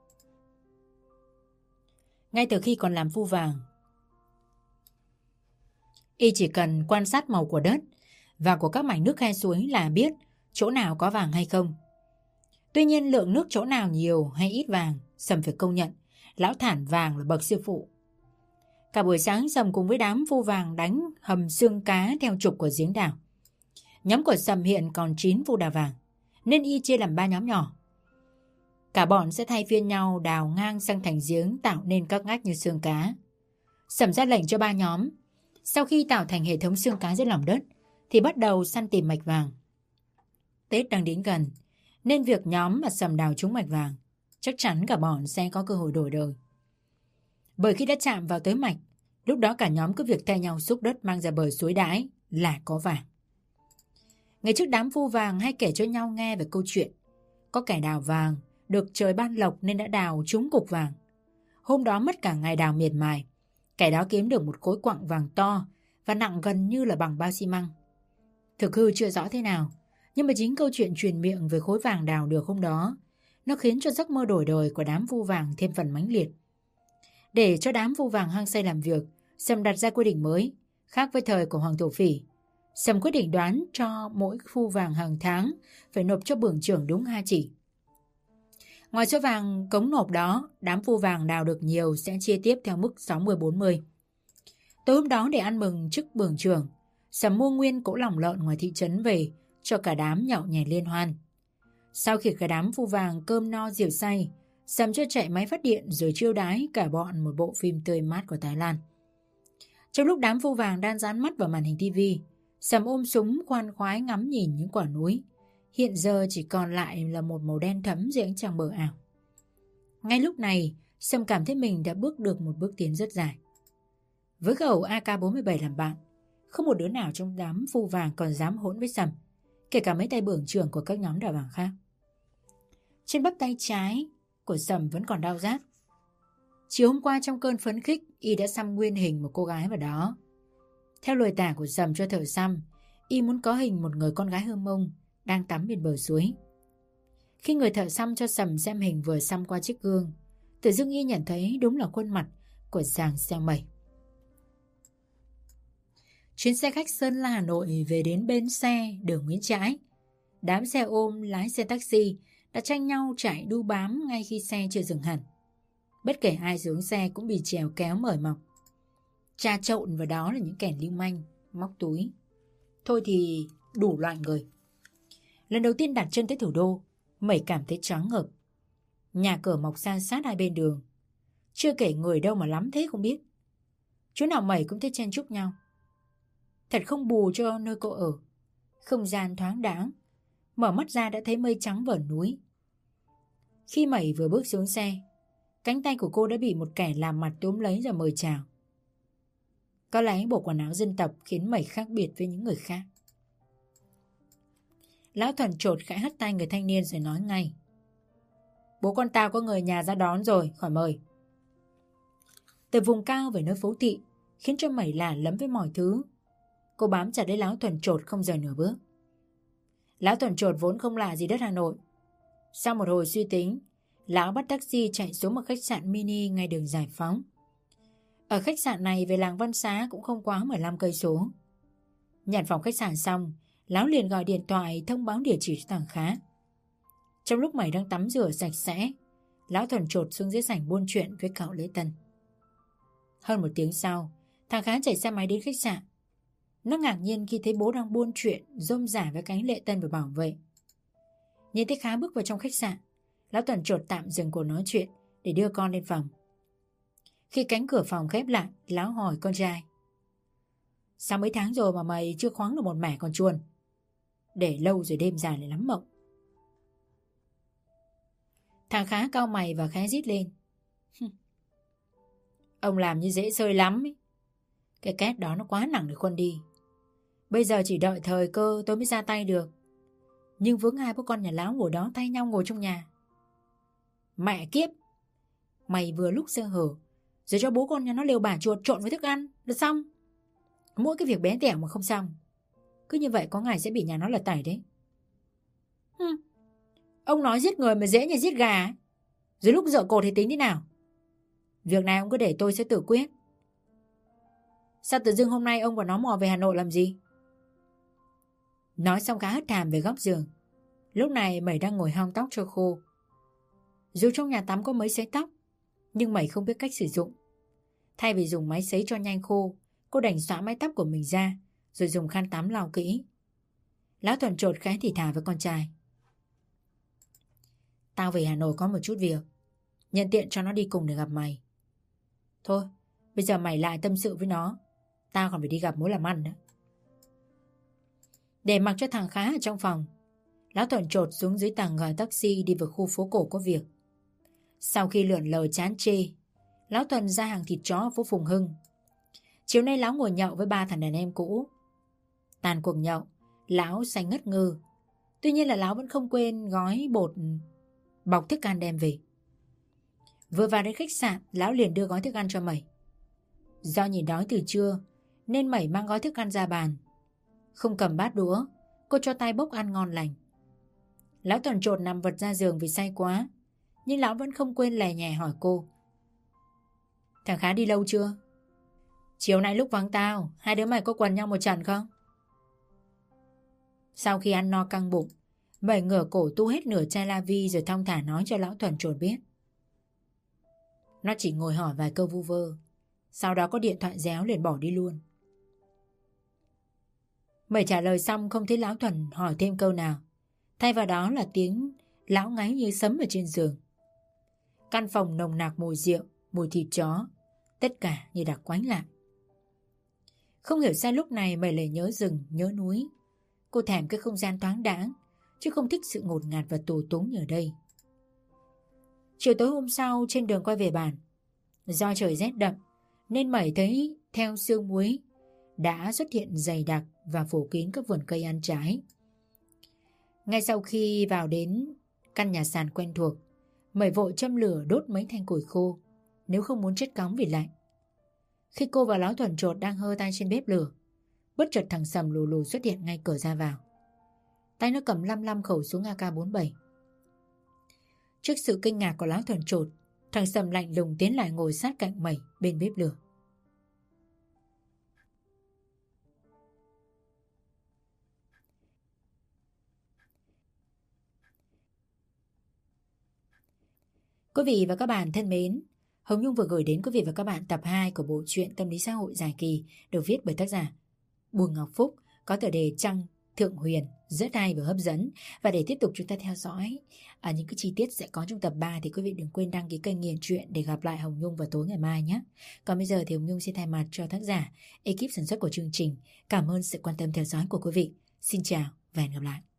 [SPEAKER 1] Y chỉ cần quan sát màu của đất và của các mảnh nước khe suối là biết chỗ nào có vàng hay không. Tuy nhiên lượng nước chỗ nào nhiều hay ít vàng, Sầm phải công nhận lão thản vàng là bậc sư phụ. Cả buổi sáng Sầm cùng với đám phu vàng đánh hầm xương cá theo trục của giếng đào. Nhóm của Sầm hiện còn 9 phu đào vàng, nên y chia làm 3 nhóm nhỏ. Cả bọn sẽ thay phiên nhau đào ngang sang thành giếng tạo nên các ngách như xương cá. Sầm ra lệnh cho 3 nhóm, sau khi tạo thành hệ thống xương cá dưới lòng đất thì bắt đầu săn tìm mạch vàng. Tết đang đến gần, nên việc nhóm mà Sầm đào trúng mạch vàng, chắc chắn cả bọn sẽ có cơ hội đổi đời. Bởi khi đã chạm vào tới mạch, lúc đó cả nhóm cứ việc thay nhau xúc đất mang ra bờ suối đãi là có vàng. Ngày trước đám phu vàng hay kể cho nhau nghe về câu chuyện có kẻ đào vàng được trời ban lộc nên đã đào trúng cục vàng. Hôm đó mất cả ngày đào miệt mài, kẻ đó kiếm được một khối quặng vàng to và nặng gần như là bằng bao xi măng. Thực hư chưa rõ thế nào, nhưng mà chính câu chuyện truyền miệng về khối vàng đào được hôm đó, nó khiến cho giấc mơ đổi đời của đám phu vàng thêm phần mãnh liệt. Để cho đám phu vàng hăng say làm việc, Sầm đặt ra quy định mới, khác với thời của Hoàng Thổ Phỉ. Sầm quyết định đoán cho mỗi phu vàng hàng tháng phải nộp cho bưởng trưởng đúng 2 chỉ. Ngoài số vàng cống nộp đó, đám phu vàng đào được nhiều sẽ chia tiếp theo mức 60-40. Tối hôm đó để ăn mừng chức bưởng trưởng, Sầm mua nguyên cỗ lòng lợn ngoài thị trấn về cho cả đám nhậu nhẹt liên hoan. Sau khi cả đám phu vàng cơm no rượu say, Sầm cho chạy máy phát điện rồi chiêu đái cả bọn một bộ phim tươi mát của Thái Lan. Trong lúc đám phu vàng đang dán mắt vào màn hình tivi, Sầm ôm súng khoan khoái ngắm nhìn những quả núi. Hiện giờ chỉ còn lại là một màu đen thẫm dưới ánh trăng mờ ảo. Ngay lúc này, Sầm cảm thấy mình đã bước được một bước tiến rất dài. Với khẩu AK-47 làm bạn, không một đứa nào trong đám phu vàng còn dám hỗn với Sầm, kể cả mấy tay bưởng trưởng của các nhóm đào vàng khác. Trên bắp tay trái của Sầm vẫn còn đau rát. Chiều hôm qua trong cơn phấn khích, y đã xăm nguyên hình một cô gái vào đó. Theo lời tả của Sầm cho thợ xăm, y muốn có hình một người con gái Hơ Mông đang tắm bên bờ suối. Khi người thợ xăm cho Sầm xem hình vừa xăm qua chiếc gương, tự dưng y nhận thấy đúng là khuôn mặt của Giàng Xeo Mẩy. Chuyến xe khách Sơn La Hà Nội về đến bến xe đường Nguyễn Trãi, đám xe ôm lái xe taxi đã tranh nhau chạy đu bám ngay khi xe chưa dừng hẳn. Bất kể ai xuống xe cũng bị chèo kéo mời mọc. Trà trộn vào đó là những kẻ lưu manh, móc túi. Thôi thì đủ loại người. Lần đầu tiên đặt chân tới thủ đô, Mẩy cảm thấy choáng ngợp. Nhà cửa mọc san sát hai bên đường. Chưa kể người đâu mà lắm thế không biết. Chỗ nào Mẩy cũng thấy chen chúc nhau. Thật không bù cho nơi cô ở. Không gian thoáng đãng. Mở mắt ra đã thấy mây trắng vờn núi. Khi Mẩy vừa bước xuống xe, cánh tay của cô đã bị một kẻ làm mặt túm lấy rồi mời chào. Có lẽ bộ quần áo dân tộc khiến Mẩy khác biệt với những người khác. Lão Thuần chột khẽ hất tay người thanh niên rồi nói ngay: "Bố con tao có người nhà ra đón rồi, khỏi mời." Từ vùng cao về nơi phố thị khiến cho Mẩy lạ lẫm với mọi thứ. Cô bám chặt lấy Lão Thuần chột không rời nửa bước. Lão Thuần chột vốn không lạ gì đất Hà Nội. Sau một hồi suy tính, lão bắt taxi chạy xuống một khách sạn mini ngay đường Giải Phóng. Ở khách sạn này về làng Văn Xá cũng không quá 15 cây số. Nhận phòng khách sạn xong, lão liền gọi điện thoại thông báo địa chỉ cho thằng Khá. Trong lúc Mẩy đang tắm rửa sạch sẽ, lão Thuần chột xuống dưới sảnh buôn chuyện với cậu Lễ Tân. Hơn một tiếng sau, thằng Khá chạy xe máy đến khách sạn. Nó ngạc nhiên khi thấy bố đang buôn chuyện rôm rả với cánh Lễ Tân và bảo vệ. Nhìn thấy Khá bước vào trong khách sạn, lão Thuần chột tạm dừng cuộc nói chuyện để đưa con lên phòng. Khi cánh cửa phòng khép lại, lão hỏi con trai: "Sao mấy tháng rồi mà mày chưa khoáng được một mẻ con chuồn? Để lâu rồi đêm dài lại lắm mộng." Thằng Khá cau mày và khẽ rít lên: "Ông làm như dễ sơi lắm ấy. Cái két đó nó quá nặng để khuân đi. Bây giờ chỉ đợi thời cơ tôi mới ra tay được. Nhưng vướng hai bố con nhà láo ngồi đó thay nhau ngồi trong nhà. Mẹ kiếp, mày vừa lúc sơ hở rồi cho bố con nhà nó lều bả chuột trộn với thức ăn là xong. Mỗi cái việc bé tẹo mà không xong. Cứ như vậy có ngày sẽ bị nhà nó lật tẩy đấy." Ông nói giết người mà dễ như giết gà ấy. Rồi lúc dợ cột thì tính thế nào? Việc này ông cứ để tôi sẽ tự quyết. Sao tự dưng hôm nay ông và nó mò về Hà Nội làm gì? Nói xong Khá hất hàm về góc giường. Lúc này Mẩy đang ngồi hong tóc cho khô. Dù trong nhà tắm có mấy sấy tóc, nhưng Mẩy không biết cách sử dụng. Thay vì dùng máy sấy cho nhanh khô, cô đành xõa mái tóc của mình ra rồi dùng khăn tắm lau kỹ. Lão Thuần chột khẽ thì thả với con trai: "Tao về Hà Nội có một chút việc, nhân tiện cho nó đi cùng để gặp mày. Thôi, bây giờ mày lại tâm sự với nó, tao còn phải đi gặp mối làm ăn nữa." Để mặc cho thằng Khá ở trong phòng, lão Thuần chột xuống dưới tầng gọi taxi đi vào khu phố cổ có việc. Sau khi lượn lờ chán chê, lão Thuần ra hàng thịt chó ở phố Phùng Hưng. Chiều nay lão ngồi nhậu với ba thằng đàn em cũ. Tàn cuộc nhậu, lão say ngất ngư. Tuy nhiên là lão vẫn không quên gói bột bọc thức ăn đem về. Vừa vào đến khách sạn, lão liền đưa gói thức ăn cho Mẩy. Do nhìn đói từ trưa nên Mẩy mang gói thức ăn ra bàn. Không cầm bát đũa, cô cho tay bốc ăn ngon lành. Lão Thuần chột nằm vật ra giường vì say quá, nhưng lão vẫn không quên lè nhẹ hỏi cô: "Thằng Khá đi lâu chưa? Chiều nay lúc vắng tao, hai đứa mày có quần nhau một trận không?" Sau khi ăn no căng bụng, Mẩy ngửa cổ tu hết nửa chai la vi rồi thong thả nói cho lão Thuần chột biết. Nó chỉ ngồi hỏi vài câu vu vơ, sau đó có điện thoại réo liền bỏ đi luôn. Mẩy trả lời xong không thấy lão Thuần hỏi thêm câu nào, thay vào đó là tiếng lão ngáy như sấm ở trên giường. Căn phòng nồng nặc mùi rượu, mùi thịt chó, tất cả như đặc quánh lại. Không hiểu sao lúc này Mẩy lại nhớ rừng, nhớ núi. Cô thèm cái không gian thoáng đãng, chứ không thích sự ngột ngạt và tù túng như ở đây. Chiều tối hôm sau trên đường quay về bản, do trời rét đậm nên Mẩy thấy theo sương muối đã xuất hiện dày đặc và phủ kín các vườn cây ăn trái. Ngay sau khi vào đến căn nhà sàn quen thuộc, Mẩy vội châm lửa đốt mấy thanh củi khô, nếu không muốn chết cóng vì lạnh. Khi cô và Lão Thuần Chột đang hơ tay trên bếp lửa, bất chợt thằng Sầm lù lù xuất hiện ngay cửa ra vào. Tay nó cầm lăm lăm khẩu súng AK-47. Trước sự kinh ngạc của Lão Thuần Chột, thằng Sầm lạnh lùng tiến lại ngồi sát cạnh Mẩy bên bếp lửa. Quý vị và các bạn thân mến, Hồng Nhung vừa gửi đến quý vị và các bạn tập 2 của bộ truyện tâm lý xã hội dài kỳ được viết bởi tác giả Bùi Ngọc Phúc, có tựa đề Trăng Thượng Huyền, rất hay và hấp dẫn. Và để tiếp tục chúng ta theo dõi những cái chi tiết sẽ có trong tập 3 thì quý vị đừng quên đăng ký kênh Nghiền Truyện để gặp lại Hồng Nhung vào tối ngày mai nhé. Còn bây giờ thì Hồng Nhung xin thay mặt cho tác giả, ekip sản xuất của chương trình cảm ơn sự quan tâm theo dõi của quý vị. Xin chào và hẹn gặp lại.